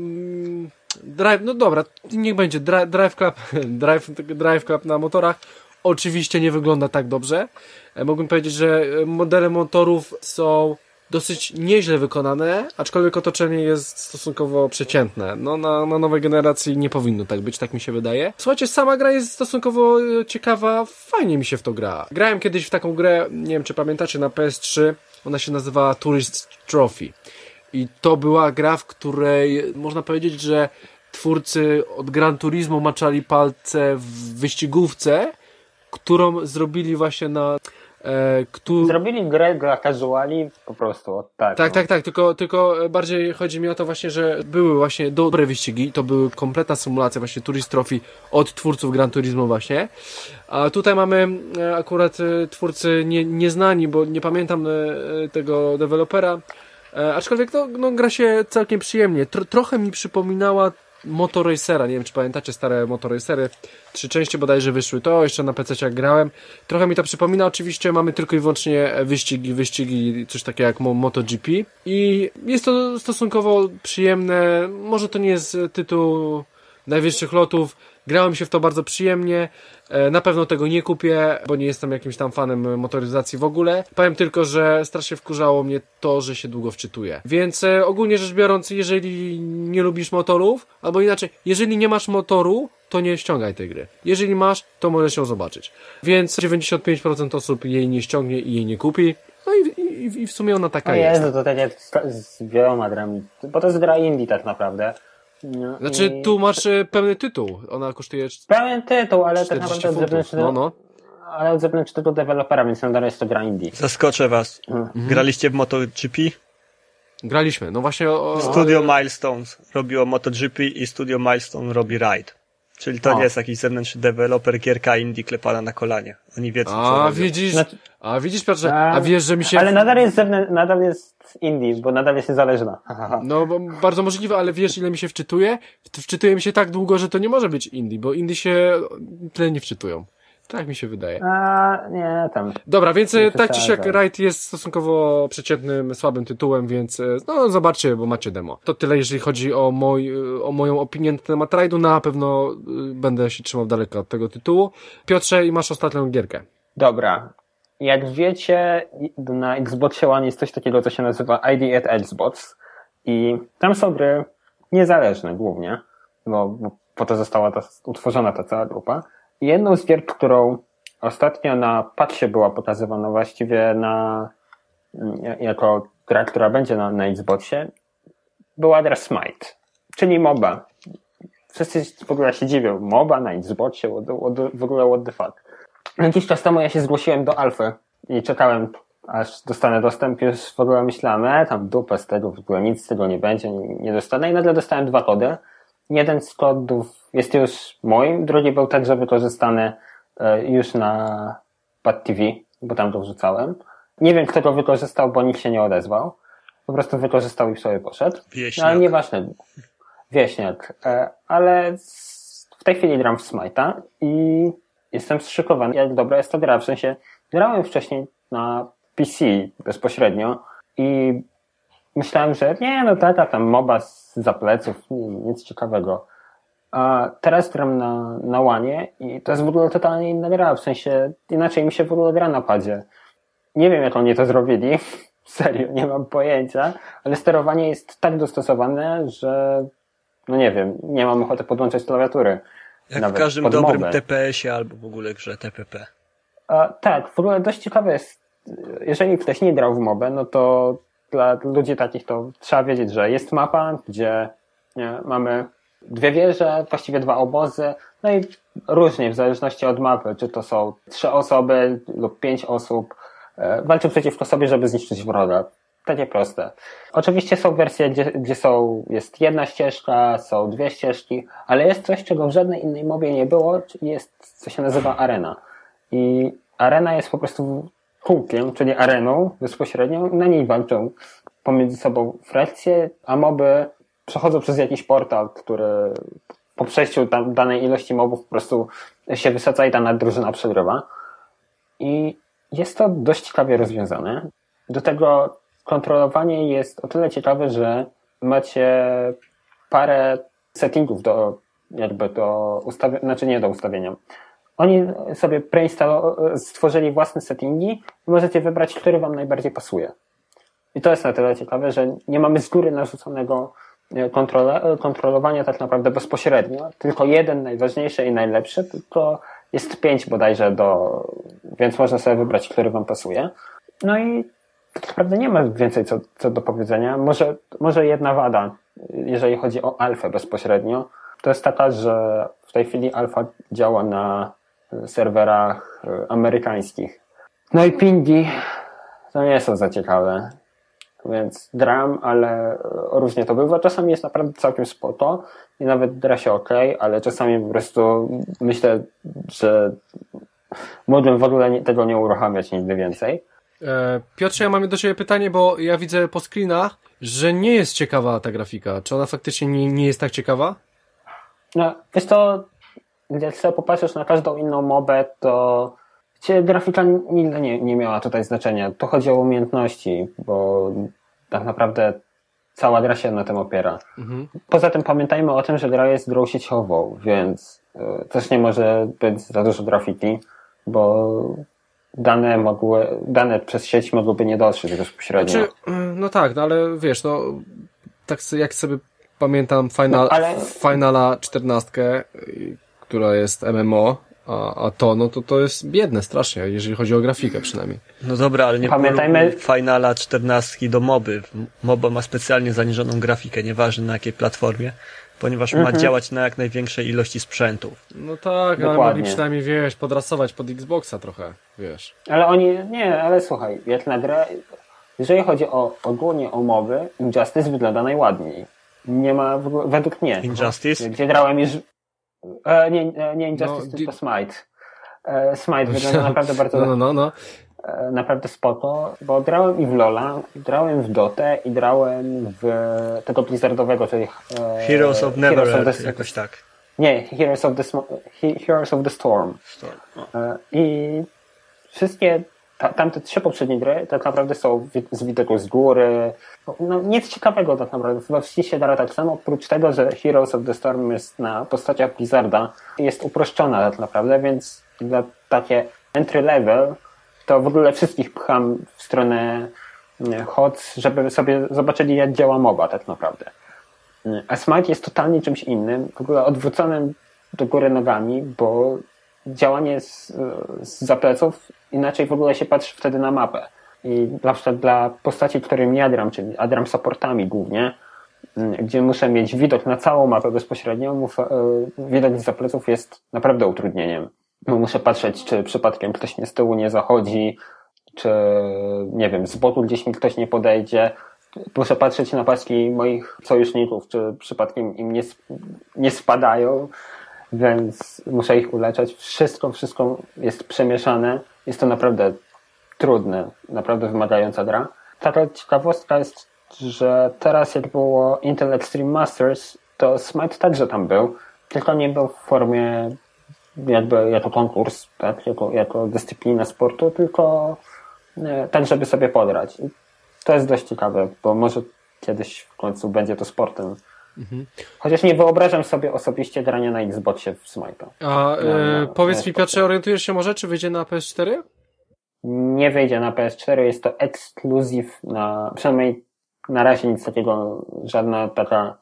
no dobra, niech będzie. Drive Club na motorach. Oczywiście nie wygląda tak dobrze. Mógłbym powiedzieć, że modele motorów są dosyć nieźle wykonane, aczkolwiek otoczenie jest stosunkowo przeciętne. Na nowej generacji nie powinno tak być, tak mi się wydaje. Słuchajcie, sama gra jest stosunkowo ciekawa, fajnie mi się w to gra. Grałem kiedyś w taką grę, nie wiem czy pamiętacie, na PS3, ona się nazywała Tourist Trophy. I to była gra, w której można powiedzieć, że twórcy od Gran Turismo maczali palce w wyścigówce, którą zrobili właśnie Zrobili grę dla casuali po prostu, tak. Tak, tylko bardziej chodzi mi o to właśnie, że były właśnie dobre wyścigi, to były kompletna symulacja właśnie Tourist Trophy od twórców Gran Turismo właśnie, a tutaj mamy akurat twórcy nieznani, bo nie pamiętam tego dewelopera, aczkolwiek gra się całkiem przyjemnie, trochę mi przypominała Motorracera, nie wiem czy pamiętacie stare Motorracery, 3 części bodajże wyszły, to jeszcze na PC jak grałem, trochę mi to przypomina, oczywiście mamy tylko i wyłącznie wyścigi, coś takiego jak MotoGP i jest to stosunkowo przyjemne, może to nie jest tytuł najwyższych lotów, grałem się w to bardzo przyjemnie, na pewno tego nie kupię, bo nie jestem jakimś tam fanem motoryzacji w ogóle. Powiem tylko, że strasznie wkurzało mnie to, że się długo wczytuje. Więc ogólnie rzecz biorąc, jeżeli nie lubisz motorów, albo inaczej, jeżeli nie masz motoru, to nie ściągaj tej gry. Jeżeli masz, to możesz ją zobaczyć. Więc 95% osób jej nie ściągnie i jej nie kupi. No i w sumie ona taka jest. Jezu, to tak jak z wieloma grami, bo to jest gra indie tak naprawdę. No, znaczy, tu masz pełny tytuł. Ona kosztuje... Pełen tytuł, ale tak naprawdę od zewnętrznego dewelopera, więc nadal jest to gra indie. Zaskoczę was. Graliście w MotoGP? Graliśmy. No właśnie Studio Milestones robiło MotoGP i Studio Milestone robi Ride. Czyli to nie jest jakiś zewnętrzny deweloper, gierka indie klepana na kolanie. Oni wiedzą, co robią. Widzisz, Piotrze, a wiesz, że mi się... Ale nadal jest indie, bo nadal jest niezależna. No, bo bardzo możliwe, ale wiesz, ile mi się wczytuje? Wczytuje mi się tak długo, że to nie może być indie, bo indie się tyle nie wczytują. Tak mi się wydaje. Nie, tam. Dobra, więc tak czy siak Ride jest stosunkowo przeciętnym, słabym tytułem, więc zobaczcie, bo macie demo. To tyle, jeżeli chodzi o moją opinię na temat Ride'u. Na pewno będę się trzymał daleko od tego tytułu. Piotrze, i masz ostatnią gierkę. Dobra. Jak wiecie, na Xboxie One jest coś takiego, co się nazywa ID at Xbox i tam są gry niezależne głównie, bo po to została utworzona ta cała grupa. I jedną z gier, którą ostatnio na patchie była pokazywana właściwie jako gra, która będzie na Xboxie, była gra Smite, czyli MOBA. Wszyscy w ogóle się dziwią. MOBA na Xboxie? W ogóle what the fuck. Jakiś czas temu ja się zgłosiłem do alfy i czekałem, aż dostanę dostęp. Już w ogóle myślałem, tam dupę z tego, w ogóle nic z tego nie będzie, nie dostanę. I nagle dostałem 2 kody. Jeden z kodów jest już mój, drugi był także wykorzystany już na Pad TV, bo tam to wrzucałem. Nie wiem, kto go wykorzystał, bo nikt się nie odezwał. Po prostu wykorzystał i sobie poszedł. Wieśniak. Ale nieważne. Wieśniak. Ale w tej chwili gram w Smite'a i jestem zszokowany, jak dobra jest to gra. W sensie grałem wcześniej na PC bezpośrednio i myślałem, że tam MOBA za pleców, nic ciekawego. A teraz gram na łanie i to jest w ogóle totalnie inna gra, w sensie inaczej mi się w ogóle gra na padzie. Nie wiem, jak oni to zrobili, serio, nie mam pojęcia, ale sterowanie jest tak dostosowane, że nie wiem, nie mam ochoty podłączać klawiatury. Jak w każdym dobrym TPS-ie albo w ogóle grze TPP. Tak, w ogóle dość ciekawe jest, jeżeli ktoś nie grał w MOBę, no to dla ludzi takich to trzeba wiedzieć, że jest mapa, gdzie mamy 2 wieże, właściwie 2 obozy, no i różnie w zależności od mapy, czy to są 3 osoby lub 5 osób, walczą przeciwko sobie, żeby zniszczyć wroga. Takie proste. Oczywiście są wersje, gdzie jest 1 ścieżka, są 2 ścieżki, ale jest coś, czego w żadnej innej mobie nie było, jest co się nazywa arena. I arena jest po prostu kółkiem, czyli areną bezpośrednią, na niej walczą pomiędzy sobą frakcje, a moby przechodzą przez jakiś portal, który po przejściu danej ilości mobów po prostu się wysadza i dana drużyna przegrywa. I jest to dość ciekawie rozwiązane. Do tego kontrolowanie jest o tyle ciekawe, że macie parę settingów do ustawienia, znaczy nie do ustawienia. Oni sobie stworzyli własne settingi i możecie wybrać, który wam najbardziej pasuje. I to jest na tyle ciekawe, że nie mamy z góry narzuconego kontrolowania tak naprawdę bezpośrednio, tylko jeden najważniejszy i najlepszy, tylko jest 5 bodajże więc można sobie wybrać, który wam pasuje. No i tak naprawdę nie ma więcej co do powiedzenia. Może jedna wada, jeżeli chodzi o alfę bezpośrednio, to jest taka, że w tej chwili alfa działa na serwerach amerykańskich. No i Pindi to nie są za ciekawe. Więc dram, ale różnie to bywa. Czasami jest naprawdę całkiem spoko i nawet dra się okej, ale czasami po prostu myślę, że mógłbym w ogóle tego nie uruchamiać nigdy więcej. Piotrze, ja mam do ciebie pytanie, bo ja widzę po screenach, że nie jest ciekawa ta grafika. Czy ona faktycznie nie jest tak ciekawa? No, wiesz to, jak sobie popatrzysz na każdą inną mobę, to grafika nigdy nie miała tutaj znaczenia. Tu chodzi o umiejętności, bo tak naprawdę cała gra się na tym opiera. Poza tym pamiętajmy o tym, że gra jest grą sieciową, więc też nie może być za dużo grafiki, bo dane przez sieć mogłyby nie dotrzeć bezpośrednio. Znaczy, no tak, no ale wiesz, no tak jak sobie pamiętam Finala 14, która jest MMO, a to jest biedne strasznie, jeżeli chodzi o grafikę przynajmniej. No dobra, ale nie pamiętajmy Finala 14 do moby. Moba ma specjalnie zaniżoną grafikę, nieważne na jakiej platformie, ponieważ ma działać na jak największej ilości sprzętów. No tak, ale mogli przynajmniej, wiesz, podrasować pod Xboxa trochę, wiesz. Ale ale słuchaj, jak na grę, jeżeli chodzi ogólnie o moby, Injustice wygląda najładniej. Nie ma według mnie. Injustice? Gdzie grałem już... Nie Injustice, tylko Smite. Smite wygląda naprawdę bardzo... Naprawdę spoko, bo grałem i w LoL'a, grałem w Dotę i grałem w tego blizzardowego, czyli... Heroes of Neverwinter, jakoś tak. Nie, Heroes of the Storm. I wszystkie tamte 3 poprzednie gry tak naprawdę są z widoku z góry. No, nic ciekawego tak naprawdę. We wsi się da tak samo, oprócz tego, że Heroes of the Storm jest na postaciach Blizzarda, jest uproszczona tak naprawdę, więc dla takie entry level to w ogóle wszystkich pcham w stronę HOTS, żeby sobie zobaczyli, jak działa MOBA tak naprawdę. A Smite jest totalnie czymś innym, w ogóle odwróconym do góry nogami, bo działanie z zapleców inaczej w ogóle się patrzy wtedy na mapę. I na przykład dla postaci, którym ja gram, czyli ja gram supportami głównie, gdzie muszę mieć widok na całą mapę bezpośrednio, widok z zapleców jest naprawdę utrudnieniem. Bo muszę patrzeć, czy przypadkiem ktoś mnie z tyłu nie zachodzi, czy nie wiem, z boku gdzieś mi ktoś nie podejdzie. Muszę patrzeć na paski moich sojuszników, czy przypadkiem im nie spadają, więc muszę ich uleczać. Wszystko jest przemieszane. Jest to naprawdę trudne, naprawdę wymagająca gra. Taka ciekawostka jest, że teraz jak było Intel Extreme Masters, to Smite także tam był, tylko nie był w formie jakby jako konkurs, tak? jako dyscyplina sportu, tylko tak, żeby sobie podrać. I to jest dość ciekawe, bo może kiedyś w końcu będzie to sportem. Chociaż nie wyobrażam sobie osobiście grania na Xboxie w Smite'a. A powiedz mi, Piotrze, orientujesz się może, czy wyjdzie na PS4? Nie wyjdzie na PS4, jest to ekskluzyw przynajmniej na razie nic takiego, żadna taka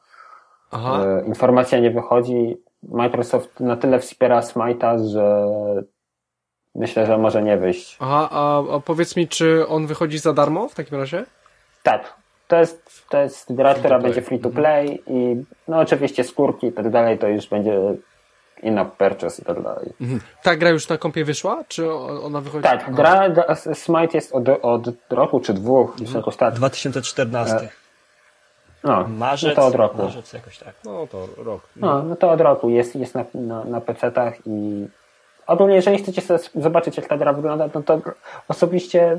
informacja nie wychodzi. Microsoft na tyle wspiera Smite'a, że myślę, że może nie wyjść. A powiedz mi, czy on wychodzi za darmo w takim razie? Tak. To jest gra, która będzie free to play i no oczywiście skórki i tak dalej, to już będzie in-app purchase i tak dalej. Ta gra już na kompie wyszła? Czy ona wychodzi? Tak, gra Smite jest od roku czy 2, jakoś tak. 2014. No, Marzec, to od roku. Marzec jakoś tak. No to rok. No to od roku jest na PC-tach i ogólnie jeżeli chcecie sobie zobaczyć, jak ta gra wygląda, no to osobiście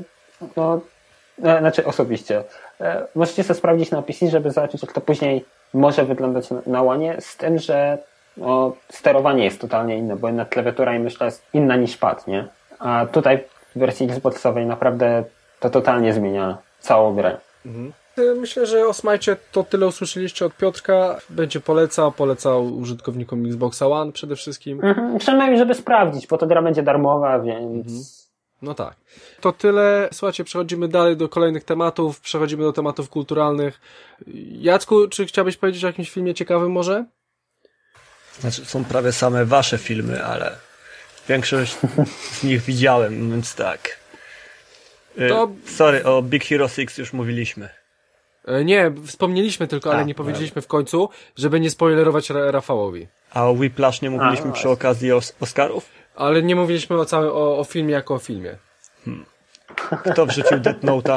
możecie sobie sprawdzić na PC, żeby zobaczyć, jak to później może wyglądać na łanie, z tym, że sterowanie jest totalnie inne, bo jednak klawiatura i myszka jest inna niż pad, nie? A tutaj w wersji Xboxowej naprawdę to totalnie zmienia całą grę. Myślę, że o Smite'cie to tyle usłyszeliście od Piotrka. Będzie polecał użytkownikom Xboxa One przede wszystkim. Przynajmniej, żeby sprawdzić, bo to gra będzie darmowa, więc... No tak. To tyle. Słuchajcie, przechodzimy dalej do kolejnych tematów. Przechodzimy do tematów kulturalnych. Jacku, czy chciałbyś powiedzieć o jakimś filmie ciekawym może? Znaczy, są prawie same wasze filmy, ale większość z nich widziałem, więc tak. Sorry, o Big Hero 6 już mówiliśmy. Nie, wspomnieliśmy tylko, ale nie powiedzieliśmy w końcu, żeby nie spoilerować Rafałowi. A o Whiplash nie mówiliśmy przy okazji Oscarów? Ale nie mówiliśmy o filmie jako o filmie. Kto wrzucił Death Note'a?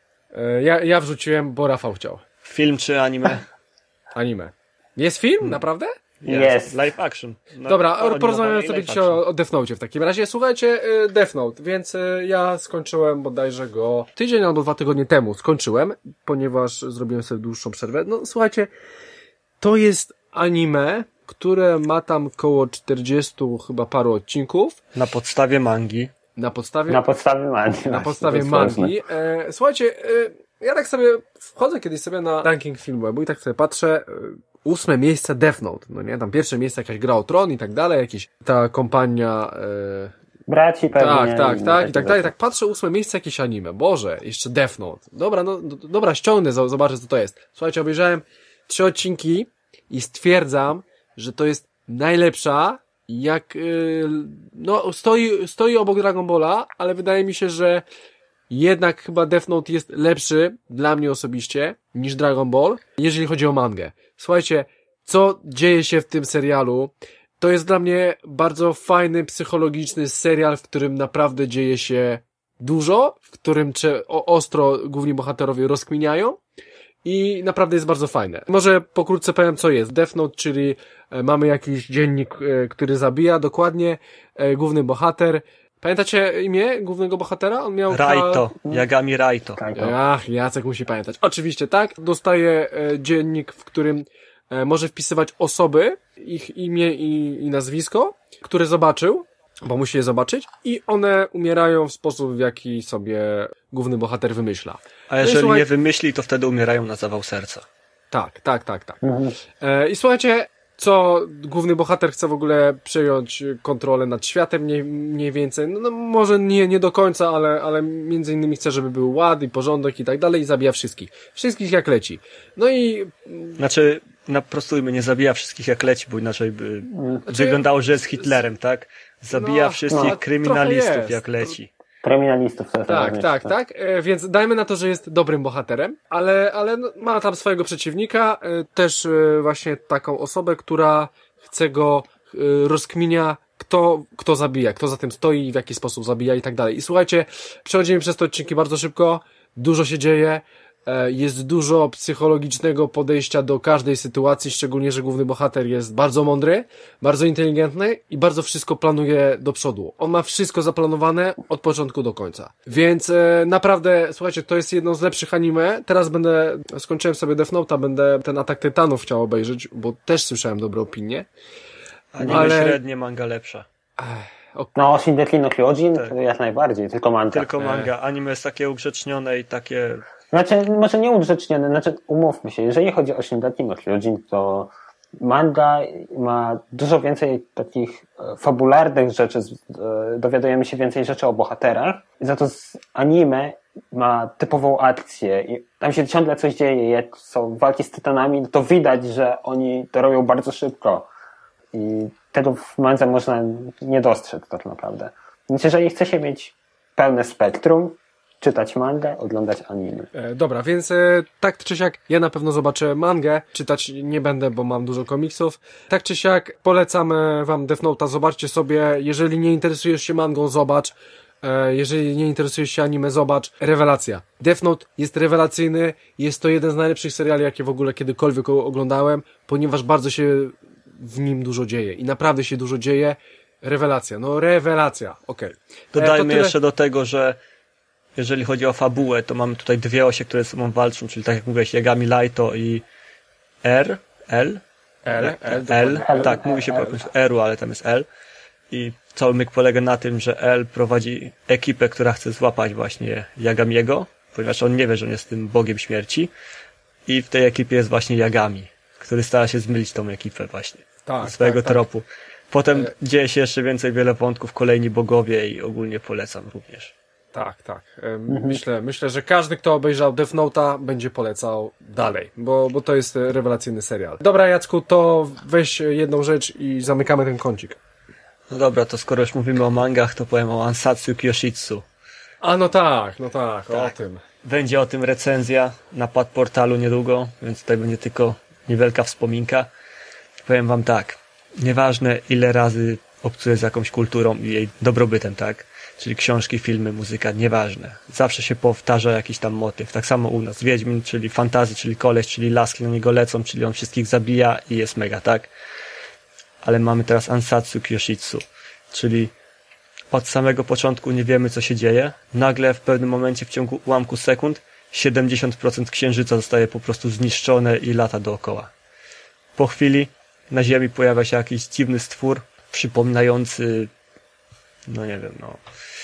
Ja wrzuciłem, bo Rafał chciał. Film czy anime? Anime. Jest film? Naprawdę? Jest. Live action. Dobra, animowany porozmawiamy i sobie live dzisiaj action. o Death Note w takim razie. Słuchajcie, Death Note, więc ja skończyłem bodajże go tydzień albo 2 tygodnie temu. Skończyłem, ponieważ zrobiłem sobie dłuższą przerwę. No słuchajcie, to jest anime, które ma tam koło 40 chyba paru odcinków. Na podstawie mangi. Na podstawie mangi. na podstawie mangi. Słuchajcie, ja tak sobie wchodzę kiedyś sobie na ranking Filmwebu i tak sobie patrzę, 8 miejsce Death Note, no nie, tam pierwsze miejsce jakaś Gra o Tron i tak dalej, jakieś ta kompania, Braci pewnie. tak, i tak dalej, tak patrzę, 8 miejsce jakieś anime, Boże, jeszcze Death Note, dobra, dobra, ściągnę, zobaczę co to jest. Słuchajcie, obejrzałem 3 odcinki i stwierdzam, że to jest najlepsza, jak, no, stoi obok Dragon Balla, ale wydaje mi się, że jednak chyba Death Note jest lepszy, dla mnie osobiście, niż Dragon Ball, jeżeli chodzi o mangę. Słuchajcie, co dzieje się w tym serialu, to jest dla mnie bardzo fajny, psychologiczny serial, w którym naprawdę dzieje się dużo, w którym ostro główni bohaterowie rozkminiają i naprawdę jest bardzo fajne. Może pokrótce powiem, co jest. Death Note, czyli mamy jakiś dziennik, który zabija dokładnie, główny bohater. Pamiętacie imię głównego bohatera? On miał... Raito. Yagami Raito. Ach, Jacek musi pamiętać. Oczywiście, tak. Dostaje dziennik, w którym może wpisywać osoby, ich imię i nazwisko, które zobaczył, bo musi je zobaczyć i one umierają w sposób, w jaki sobie główny bohater wymyśla. A jeżeli nie wymyśli, to wtedy umierają na zawał serca. Tak. I słuchajcie, co główny bohater chce w ogóle przejąć kontrolę nad światem mniej więcej, no może nie do końca, ale między innymi chce, żeby był ład i porządek i tak dalej i zabija wszystkich jak leci. No i... Znaczy, naprostujmy, nie zabija wszystkich jak leci, bo inaczej by wyglądało, że jest Hitlerem, tak? Zabija wszystkich kryminalistów jak leci. Kryminalistów. To tak. Więc dajmy na to, że jest dobrym bohaterem, ale ma tam swojego przeciwnika, też właśnie taką osobę, która chce go rozkminia, kto zabija, kto za tym stoi, w jaki sposób zabija i tak dalej. I słuchajcie, przechodzimy przez te odcinki bardzo szybko, dużo się dzieje, jest dużo psychologicznego podejścia do każdej sytuacji, szczególnie, że główny bohater jest bardzo mądry, bardzo inteligentny i bardzo wszystko planuje do przodu. On ma wszystko zaplanowane od początku do końca. Więc naprawdę, słuchajcie, to jest jedno z lepszych anime. Teraz skończyłem sobie Death Note'a, będę ten Atak Tytanów chciał obejrzeć, bo też słyszałem dobre opinie. Anime średnie, manga lepsza. No, Shingeki no Kyojin to jak najbardziej, tylko manga. Tylko manga. Anime jest takie ugrzecznione i takie... Znaczy, może nie ugrzecznione, umówmy się, jeżeli chodzi o Shingeki no Kyojin, to manga ma dużo więcej takich fabularnych rzeczy, dowiadujemy się więcej rzeczy o bohaterach, za to z anime ma typową akcję i tam się ciągle coś dzieje, jak są walki z tytanami, to widać, że oni to robią bardzo szybko i tego w mandze można nie dostrzec tak naprawdę. Więc jeżeli chce się mieć pełne spektrum, czytać mangę, oglądać anime. Dobra, więc tak czy siak ja na pewno zobaczę mangę, czytać nie będę, bo mam dużo komiksów. Tak czy siak polecam wam Death Note'a, zobaczcie sobie, jeżeli nie interesujesz się mangą, zobacz. Jeżeli nie interesujesz się anime, zobacz. Rewelacja. Death Note jest rewelacyjny, jest to jeden z najlepszych seriali, jakie w ogóle kiedykolwiek oglądałem, ponieważ bardzo się w nim dużo dzieje i naprawdę się dużo dzieje. Rewelacja, okej. Dodajmy jeszcze do tego, że jeżeli chodzi o fabułę, to mamy tutaj dwie osie, które ze sobą walczą, czyli tak jak mówiłeś, Yagami Laito i L, tak, mówi się po prostu R-u, ale tam jest L. I cały myk polega na tym, że L prowadzi ekipę, która chce złapać właśnie Yagamiego, ponieważ on nie wie, że on jest tym bogiem śmierci. I w tej ekipie jest właśnie Yagami, który stara się zmylić tą ekipę właśnie. Tak, swojego tropu. Potem dzieje się jeszcze wiele wątków, kolejni bogowie i ogólnie polecam również. Tak. Myślę, że każdy, kto obejrzał Death Note'a, będzie polecał dalej, bo to jest rewelacyjny serial. Dobra, Jacku, to weź jedną rzecz i zamykamy ten kącik. No dobra, to skoro już mówimy o mangach, to powiem o Ansatsu Kyoshitsu. A no tak, o tym. Będzie o tym recenzja na Padportalu niedługo, więc tutaj będzie tylko niewielka wspominka. Powiem wam tak, nieważne ile razy obcuję z jakąś kulturą i jej dobrobytem, tak? Czyli książki, filmy, muzyka, nieważne. Zawsze się powtarza jakiś tam motyw. Tak samo u nas. Wiedźmin, czyli fantasy, czyli koleś, czyli laski na niego lecą, czyli on wszystkich zabija i jest mega, tak? Ale mamy teraz Ansatsu Kyoshitsu, czyli od samego początku nie wiemy, co się dzieje. Nagle w pewnym momencie, w ciągu ułamku sekund, 70% księżyca zostaje po prostu zniszczone i lata dookoła. Po chwili na Ziemi pojawia się jakiś dziwny stwór, przypominający, no nie wiem, no...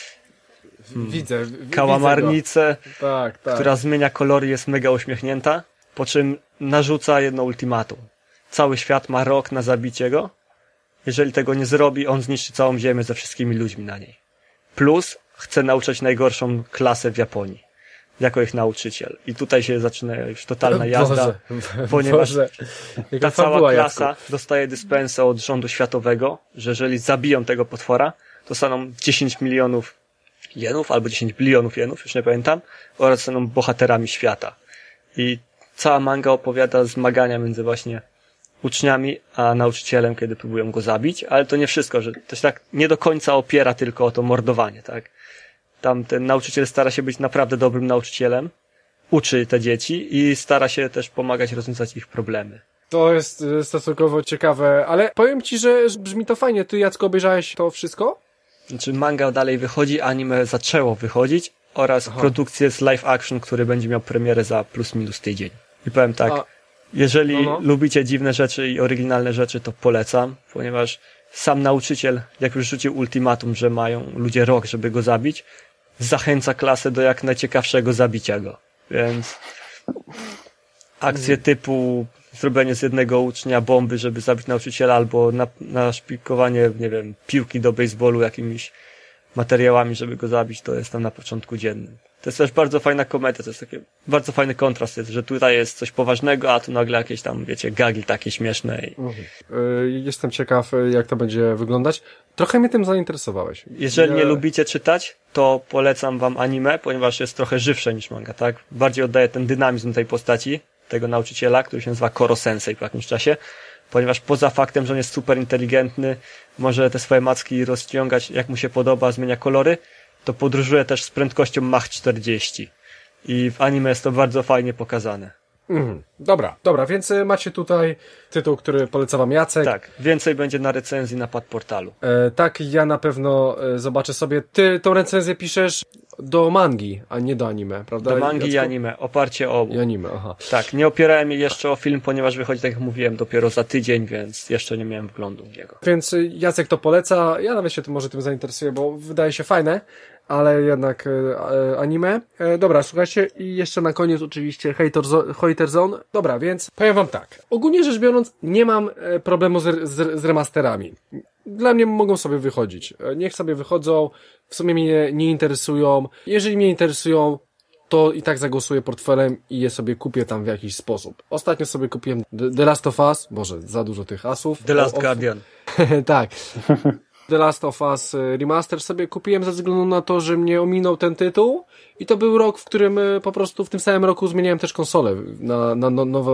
Widzę kałamarnicę, tak. która zmienia kolory, jest mega uśmiechnięta, po czym narzuca jedno ultimatum. Cały świat ma rok na zabicie go. Jeżeli tego nie zrobi, on zniszczy całą Ziemię ze wszystkimi ludźmi na niej. Plus chce nauczać najgorszą klasę w Japonii. Jako ich nauczyciel. I tutaj się zaczyna już totalna jazda, ponieważ ta cała klasa dostaje dyspensę od rządu światowego, że jeżeli zabiją tego potwora, to staną 10 milionów jenów, albo 10 bilionów jenów, już nie pamiętam, oraz staną bohaterami świata. I cała manga opowiada zmagania między właśnie uczniami a nauczycielem, kiedy próbują go zabić, ale to nie wszystko, że to się tak nie do końca opiera tylko o to mordowanie, tak? Tam ten nauczyciel stara się być naprawdę dobrym nauczycielem, uczy te dzieci i stara się też pomagać rozwiązać ich problemy. To jest stosunkowo ciekawe, ale powiem ci, że brzmi to fajnie. Ty, Jacko, obejrzałeś to wszystko? Znaczy manga dalej wychodzi, anime zaczęło wychodzić oraz produkcja jest live action, który będzie miał premierę za plus minus tydzień. I powiem tak, jeżeli lubicie dziwne rzeczy i oryginalne rzeczy, to polecam, ponieważ sam nauczyciel, jak już rzucił ultimatum, że mają ludzie rok, żeby go zabić, zachęca klasę do jak najciekawszego zabicia go. Więc akcje typu zrobienie z jednego ucznia bomby, żeby zabić nauczyciela, albo naszpikowanie, nie wiem, piłki do baseballu jakimiś materiałami, żeby go zabić, to jest tam na początku dziennym. To jest też bardzo fajna komedia, to jest taki bardzo fajny kontrast, jest, że tutaj jest coś poważnego, a tu nagle jakieś tam, wiecie, gagi takie śmieszne. Jestem ciekaw, jak to będzie wyglądać. Trochę mnie tym zainteresowałeś. Jeżeli nie lubicie czytać, to polecam wam anime, ponieważ jest trochę żywsze niż manga, tak? Bardziej oddaje ten dynamizm tej postaci, tego nauczyciela, który się nazywa Koro Sensei po jakimś czasie, ponieważ poza faktem, że on jest super inteligentny, może te swoje macki rozciągać jak mu się podoba, zmienia kolory, to podróżuje też z prędkością Mach 40. I w anime jest to bardzo fajnie pokazane. Dobra, więc macie tutaj tytuł, który poleca wam Jacek. Tak, więcej będzie na recenzji na Padportalu. Tak, ja na pewno zobaczę sobie. Ty tą recenzję piszesz do mangi, a nie do anime, prawda? Do mangi Jacku? i anime, oparcie o obu. I anime, aha. Tak, nie opierałem jej jeszcze o film, ponieważ wychodzi, tak jak mówiłem, dopiero za tydzień, więc jeszcze nie miałem wglądu w niego. Więc Jacek to poleca, ja nawet się może tym zainteresuję, bo wydaje się fajne, ale jednak anime. Dobra, słuchajcie, i jeszcze na koniec oczywiście Hater Zone. Dobra, więc powiem wam tak. Ogólnie rzecz biorąc, nie mam problemu z remasterami. Dla mnie mogą sobie wychodzić. Niech sobie wychodzą, w sumie mnie nie interesują. Jeżeli mnie interesują, to i tak zagłosuję portfelem i je sobie kupię tam w jakiś sposób. Ostatnio sobie kupiłem The Last of Us, Boże, za dużo tych asów. The Last Guardian. Tak. The Last of Us Remaster sobie kupiłem ze względu na to, że mnie ominął ten tytuł i to był rok, w którym po prostu w tym samym roku zmieniałem też konsolę na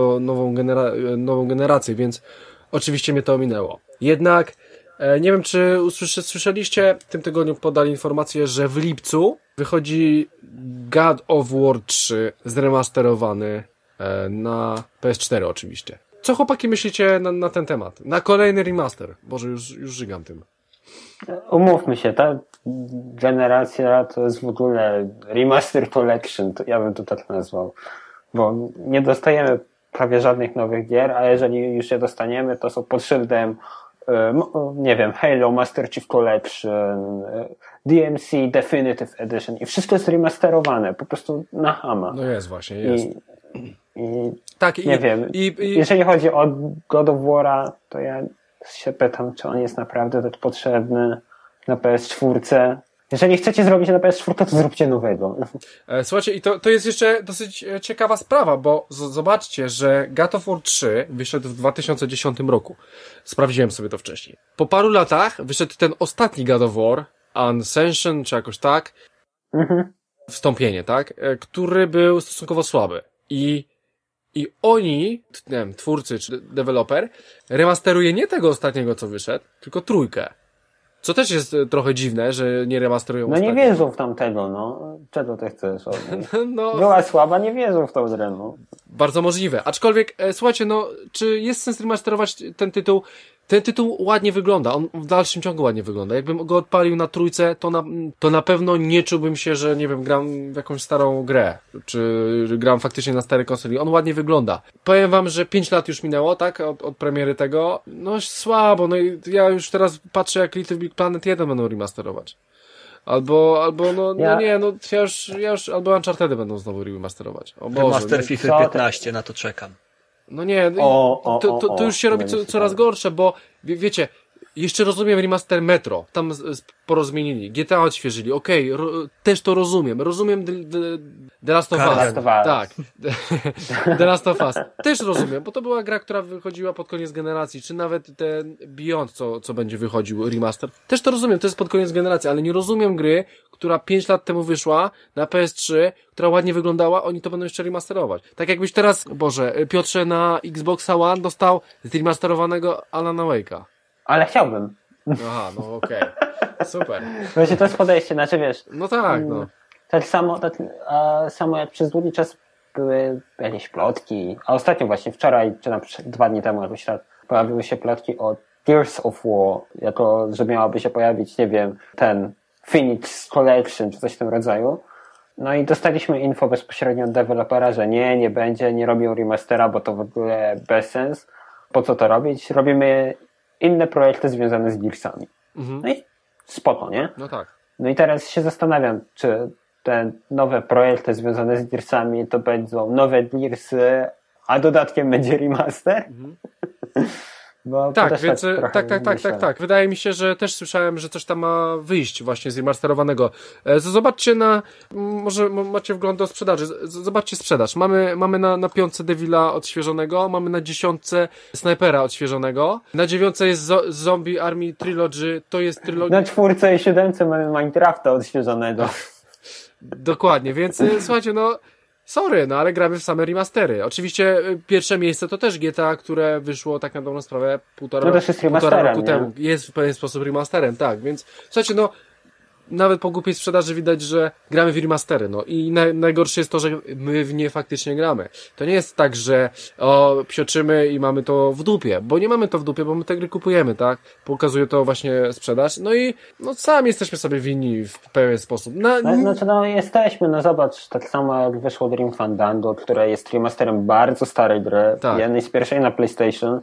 nową generację, więc oczywiście mnie to ominęło. Jednak nie wiem, czy słyszeliście, w tym tygodniu podali informację, że w lipcu wychodzi God of War 3 zremasterowany na PS4 oczywiście. Co chłopaki myślicie na ten temat? Na kolejny remaster. Boże, już żygam tym. Umówmy się, ta generacja to jest w ogóle remaster collection, to ja bym to tak nazwał, bo nie dostajemy prawie żadnych nowych gier, a jeżeli już je dostaniemy, to są pod szyldem nie wiem, Halo Master Chief Collection, DMC Definitive Edition i wszystko jest remasterowane, po prostu na chama. No jest właśnie, jest. Tak, nie wiem, jeżeli chodzi o God of War'a, to ja się pytam, czy on jest naprawdę tak potrzebny na PS4. Jeżeli chcecie zrobić na PS4, to zróbcie nowego. Słuchajcie, i to jest jeszcze dosyć ciekawa sprawa, bo zobaczcie, że God of War 3 wyszedł w 2010 roku. Sprawdziłem sobie to wcześniej. Po paru latach wyszedł ten ostatni God of War, Ascension, czy jakoś tak, wstąpienie, tak, który był stosunkowo słaby. I oni, nie wiem, twórcy czy deweloper, remasteruje nie tego ostatniego, co wyszedł, tylko trójkę. Co też jest trochę dziwne, że nie remasterują No nie wierzą w tamtego, no. Czego ty chcesz? No, Była słaba, nie wierzą w tą grę, no. bardzo możliwe. Aczkolwiek, słuchajcie, no, czy jest sens remasterować ten tytuł? Ten tytuł ładnie wygląda, on w dalszym ciągu ładnie wygląda. Jakbym go odpalił na trójce, to na pewno nie czułbym się, że nie wiem, gram w jakąś starą grę, czy gram faktycznie na starej konsoli. On ładnie wygląda. Powiem wam, że 5 lat już minęło, tak, od premiery tego. No słabo, no i ja już teraz patrzę, jak Little Big Planet 1 będą remasterować. Albo ja już albo Uncharted będą znowu remasterować. O Boże, Remaster FIFA 15, na to czekam. no nie, to już się robi coraz gorsze, bo wiecie, jeszcze rozumiem remaster Metro, tam sporo zmienili, GTA odświeżyli, okej, też to rozumiem The Last of Us, tak, The Last of Us, też rozumiem, bo to była gra, która wychodziła pod koniec generacji, czy nawet ten Beyond, co będzie wychodził, remaster, też to rozumiem, to jest pod koniec generacji, ale nie rozumiem gry, która 5 lat temu wyszła na PS3, która ładnie wyglądała, oni to będą jeszcze remasterować. Tak jakbyś teraz, Boże, Piotrze, na Xboxa One dostał zremasterowanego Alana Wake'a. Ale chciałbym. Aha, no okej. Super. Właśnie to jest podejście, znaczy wiesz. No tak, no. Tak samo jak przez długi czas były jakieś plotki, a ostatnio właśnie wczoraj, czy 2 dni temu jakoś tak, pojawiły się plotki o Gears of War, jako, że miałaby się pojawić, nie wiem, ten Phoenix Collection, czy coś w tym rodzaju. No i dostaliśmy info bezpośrednio od dewelopera, że nie będzie, nie robią remastera, bo to w ogóle bez sens. Po co to robić? Robimy inne projekty związane z Gearsami. No i spoko, nie? No tak. No i teraz się zastanawiam, czy te nowe projekty związane z Gearsami to będą nowe Gearsy, a dodatkiem będzie remaster? Bo tak, więc tak. Wydaje mi się, że też słyszałem, że coś tam ma wyjść właśnie z remasterowanego. Zobaczcie może macie wgląd do sprzedaży. Zobaczcie sprzedaż. Mamy na 5 Devila odświeżonego, mamy na 10 Snipera odświeżonego, na 9 jest Zombie Army Trilogy, to jest trylogia. Na 4 i 7 mamy Minecrafta odświeżonego. Dokładnie, więc słuchajcie, no sorry, no ale gramy w same remastery. Oczywiście pierwsze miejsce to też GTA, które wyszło tak na dobrą sprawę półtora roku temu. Jest w pewien sposób remasterem, tak, więc słuchajcie, no nawet po głupiej sprzedaży widać, że gramy w remastery, no i najgorsze jest to, że my w nie faktycznie gramy. To nie jest tak, że psioczymy i mamy to w dupie, bo nie mamy to w dupie, bo my te gry kupujemy, tak? Pokazuje to właśnie sprzedaż, no i sami jesteśmy sobie winni w pewien sposób. Jesteśmy, zobacz, tak samo jak wyszło Grim Fandango, które jest remasterem bardzo starej gry, jednej z pierwszej na PlayStation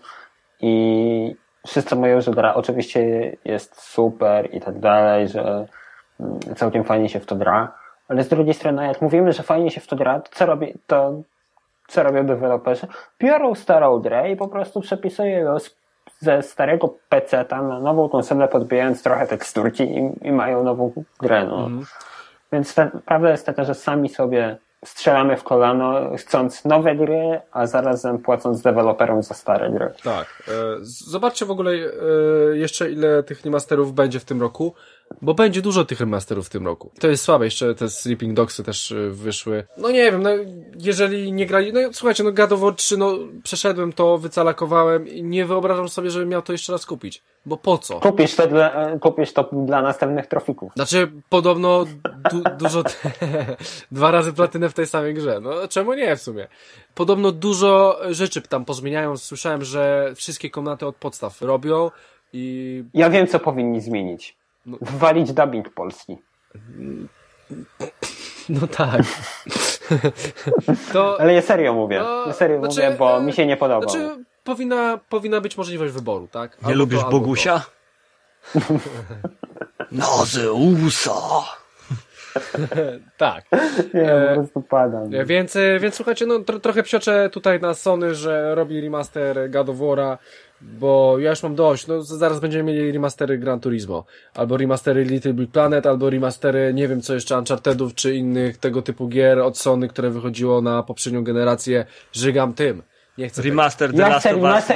i wszyscy mówią, że gra oczywiście jest super i tak dalej, że całkiem fajnie się w to gra, ale z drugiej strony, jak mówimy, że fajnie się w to gra, to co robią deweloperzy? Biorą starą grę i po prostu przepisują ją ze starego PC-ta na nową konsolę, podbijając trochę teksturki i mają nową grę. No. Więc prawda jest taka, że sami sobie strzelamy w kolano, chcąc nowe gry, a zarazem płacąc deweloperom za stare gry. Tak. Zobaczcie w ogóle jeszcze ile tych remasterów będzie w tym roku, bo będzie dużo tych remasterów w tym roku. To jest słabe, jeszcze te Sleeping Dogsy też wyszły. No nie wiem, jeżeli nie grali, słuchajcie, God of War 3, przeszedłem to, wycalakowałem i nie wyobrażam sobie, żebym miał to jeszcze raz kupić. Bo po co? Kupisz to dla następnych trofików. Znaczy, podobno dużo 2 razy platynę w tej samej grze. No czemu nie w sumie? Podobno dużo rzeczy tam pozmieniają. Słyszałem, że wszystkie komnaty od podstaw robią i... Ja wiem, co powinni zmienić. Wwalić dubbing polski. No tak. Ale ja serio mówię. Mówię, bo mi się nie podobało. Znaczy, powinna być możliwość wyboru, tak? Nie lubisz Bogusia? Nazeusa! Tak. Po prostu padam. Więc słuchajcie, trochę psioczę tutaj na Sony, że robi remaster God of War'a, bo ja już mam dość. Zaraz będziemy mieli remastery Gran Turismo, albo remastery Little Big Planet, albo remastery, nie wiem co jeszcze, Unchartedów, czy innych tego typu gier od Sony, które wychodziło na poprzednią generację. Żygam tym. Nie chcę remaster The Last of Us.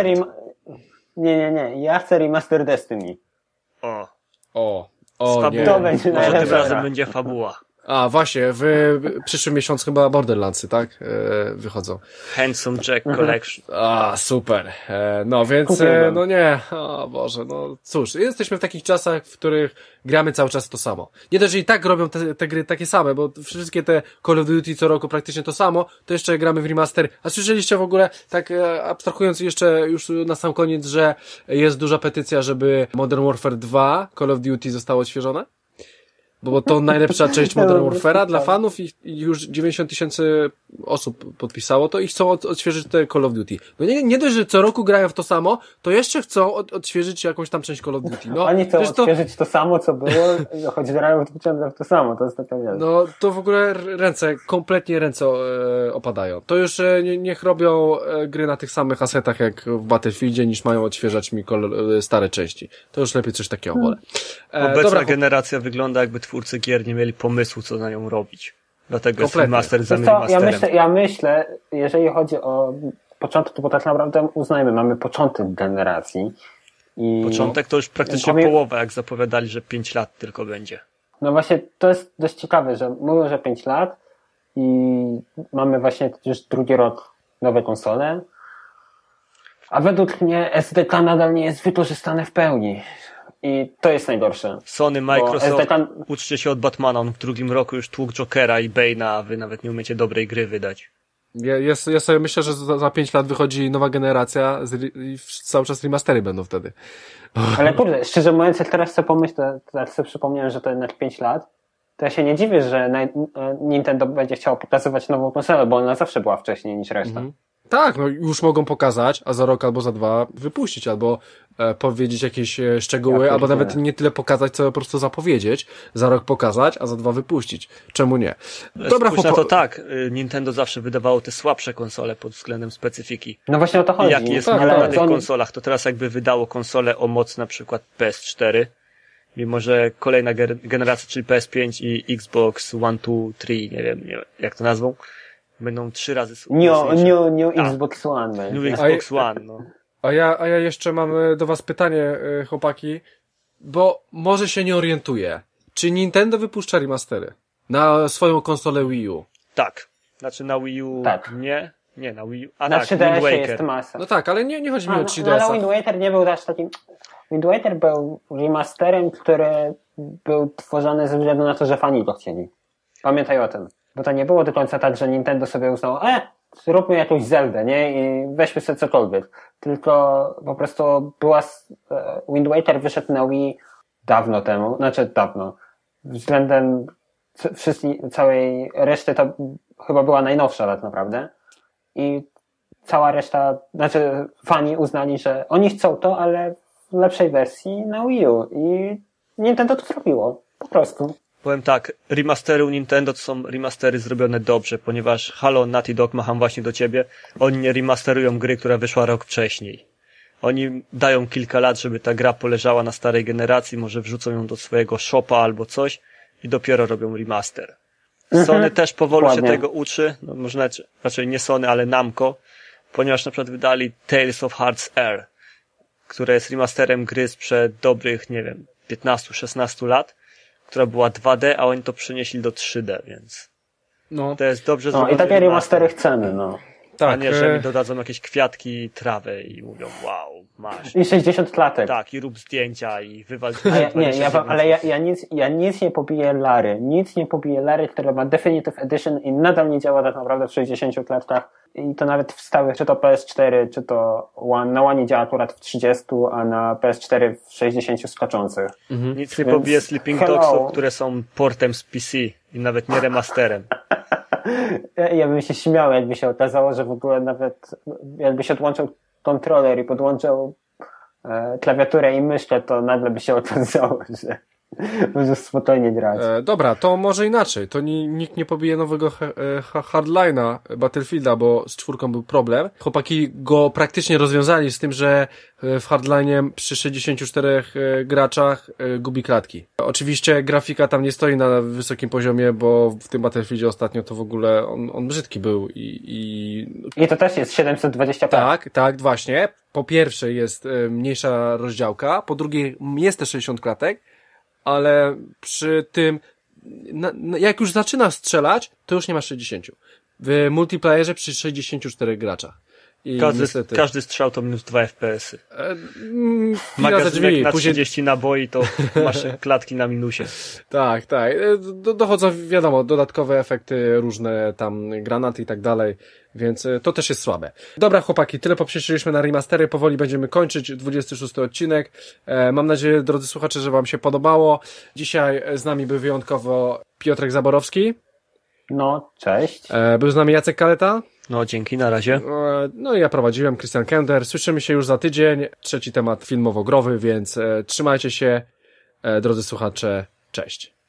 Ja chcę remaster Destiny. Z fabułą. To będzie Może najlepsza tym razem gra. będzie fabuła. A, właśnie, w przyszłym miesiącu chyba Borderlandsy, tak? Wychodzą. Handsome Jack Collection. A, super. No więc, no nie, o Boże, no cóż, jesteśmy w takich czasach, w których gramy cały czas to samo. Nie dość, że i tak robią te gry takie same, bo wszystkie te Call of Duty co roku praktycznie to samo, to jeszcze gramy w remaster. A słyszeliście w ogóle, tak abstrahując jeszcze już na sam koniec, że jest duża petycja, żeby Modern Warfare 2 Call of Duty zostało odświeżone? Bo to najlepsza część Modern Warfare'a dla fanów i już 90 000 osób podpisało to i chcą odświeżyć te Call of Duty. No nie dość, że co roku grają w to samo, to jeszcze chcą odświeżyć jakąś tam część Call of Duty. No, oni chcą odświeżyć to samo, co było, choć grają ciągle w to samo, to jest taka wiele. No to w ogóle kompletnie ręce opadają. To już niech robią gry na tych samych asetach jak w Battlefieldzie, niż mają odświeżać mi stare części. To już lepiej coś takiego wolę. Obecna generacja wygląda, jakby twórcy gier nie mieli pomysłu, co na nią robić. Dlatego jest remaster za remasterem. Ja myślę, jeżeli chodzi o początek, to bo tak naprawdę uznajmy, mamy początek generacji. Początek to już praktycznie połowa, jak zapowiadali, że 5 lat tylko będzie. No właśnie, to jest dość ciekawe, że mówią, że 5 lat i mamy właśnie już drugi rok nowe konsole, a według mnie SDK nadal nie jest wykorzystane w pełni. I to jest najgorsze. Sony, Microsoft, uczcie się od Batmana, on w drugim roku już tłukł Jokera i Bane'a, a wy nawet nie umiecie dobrej gry wydać. Ja sobie myślę, że za 5 lat wychodzi nowa generacja i cały czas remastery będą wtedy. Ale kurde, szczerze mówiąc, jak teraz sobie pomyślę, teraz sobie przypomniałem, że to jednak 5 lat, to ja się nie dziwię, że Nintendo będzie chciało pokazywać nową konsolę, bo ona zawsze była wcześniej niż reszta. Tak, no już mogą pokazać, a za rok albo za 2 wypuścić, albo powiedzieć jakieś szczegóły, albo nawet nie tyle pokazać, co po prostu zapowiedzieć, za rok pokazać, a za 2 wypuścić. Czemu nie? Dobra, na to tak, Nintendo zawsze wydawało te słabsze konsole pod względem specyfiki. No właśnie o to chodzi. Jaki jest na tych konsolach, to teraz jakby wydało konsolę o mocy na przykład PS4, mimo że kolejna generacja, czyli PS5 i Xbox One, 2, 3, nie wiem jak to nazwą, będą 3 razy New Xbox One. New Xbox One, no. A ja jeszcze mam do was pytanie, chłopaki, bo może się nie orientuję. Czy Nintendo wypuszcza remastery na swoją konsolę Wii U? Tak. Znaczy na Wii U nie na Wii U. A na 3DS jest masa. No tak, ale nie chodzi mi o 3DS. Ale Wind Waker nie był aż takim... Wind Waker był remasterem, który był tworzony ze względu na to, że fani go chcieli. Pamiętaj o tym. Bo to nie było do końca tak, że Nintendo sobie uznało, zróbmy jakąś Zeldę, nie? I weźmy sobie cokolwiek. Tylko po prostu Wind Waker wyszedł na Wii dawno temu, względem całej reszty to chyba była najnowsza tak naprawdę. I cała reszta, fani uznali, że oni chcą to, ale w lepszej wersji na Wii U. I Nintendo to zrobiło. Po prostu. Powiem tak, remastery u Nintendo to są remastery zrobione dobrze, ponieważ halo, Naughty Dog, macham właśnie do ciebie, oni nie remasterują gry, która wyszła rok wcześniej. Oni dają kilka lat, żeby ta gra poleżała na starej generacji, może wrzucą ją do swojego shopa albo coś i dopiero robią remaster. Sony też powoli się tego uczy, no może raczej nie Sony, ale Namco, ponieważ na przykład wydali Tales of Hearts R, które jest remasterem gry sprzed dobrych, 15-16 lat, która była 2D, a oni to przenieśli do 3D, więc to jest dobrze zrobione. I takie remastery chcemy, Tak, a nie, że mi dodadzą jakieś kwiatki, trawę i mówią, wow, masz. I 60 klatek. Tak, i rób zdjęcia i wywal. Ja nic nie pobiję Lary. Nic nie pobiję Lary, która ma Definitive Edition i nadal nie działa tak naprawdę w 60 klatkach. I to nawet w stałych, czy to PS4, czy to One. Na One działa akurat w 30, a na PS4 w 60 skaczących. Nic nie pobije Sleeping Dogsów, które są portem z PC i nawet nie remasterem. Ja bym się śmiał, jakby się okazało, że w ogóle nawet jakby się odłączył kontroler i podłączył klawiaturę i myszkę, to nagle by się okazało, że możesz spokojnie grać. Dobra, to może inaczej. To nikt nie pobije nowego Hardline'a Battlefielda, bo z 4 był problem. Chłopaki go praktycznie rozwiązali z tym, że w Hardline'ie przy 64 graczach gubi klatki. Oczywiście grafika tam nie stoi na wysokim poziomie, bo w tym Battlefieldzie ostatnio to w ogóle on brzydki był I to też jest 720p. Tak, właśnie. Po pierwsze jest mniejsza rozdziałka, po drugie jest też 60 klatek, ale przy tym jak już zaczyna strzelać, to już nie ma 60. W multiplayerze przy 64 graczach. I każdy strzał to minus 2 FPS-y. Magazynek na 30 naboi, to masz klatki na minusie. Tak. Dochodzą, wiadomo, dodatkowe efekty, różne tam granaty i tak dalej, więc to też jest słabe. Dobra, chłopaki, tyle poprzeczyliśmy na remastery, powoli będziemy kończyć 26 odcinek. Mam nadzieję, drodzy słuchacze, że wam się podobało. Dzisiaj z nami był wyjątkowo Piotrek Zaborowski. No, cześć. Był z nami Jacek Kaleta. No, dzięki, na razie. No i ja prowadziłem, Christian Kender. Słyszymy się już za tydzień. Trzeci temat filmowo-growy, więc trzymajcie się, drodzy słuchacze. Cześć.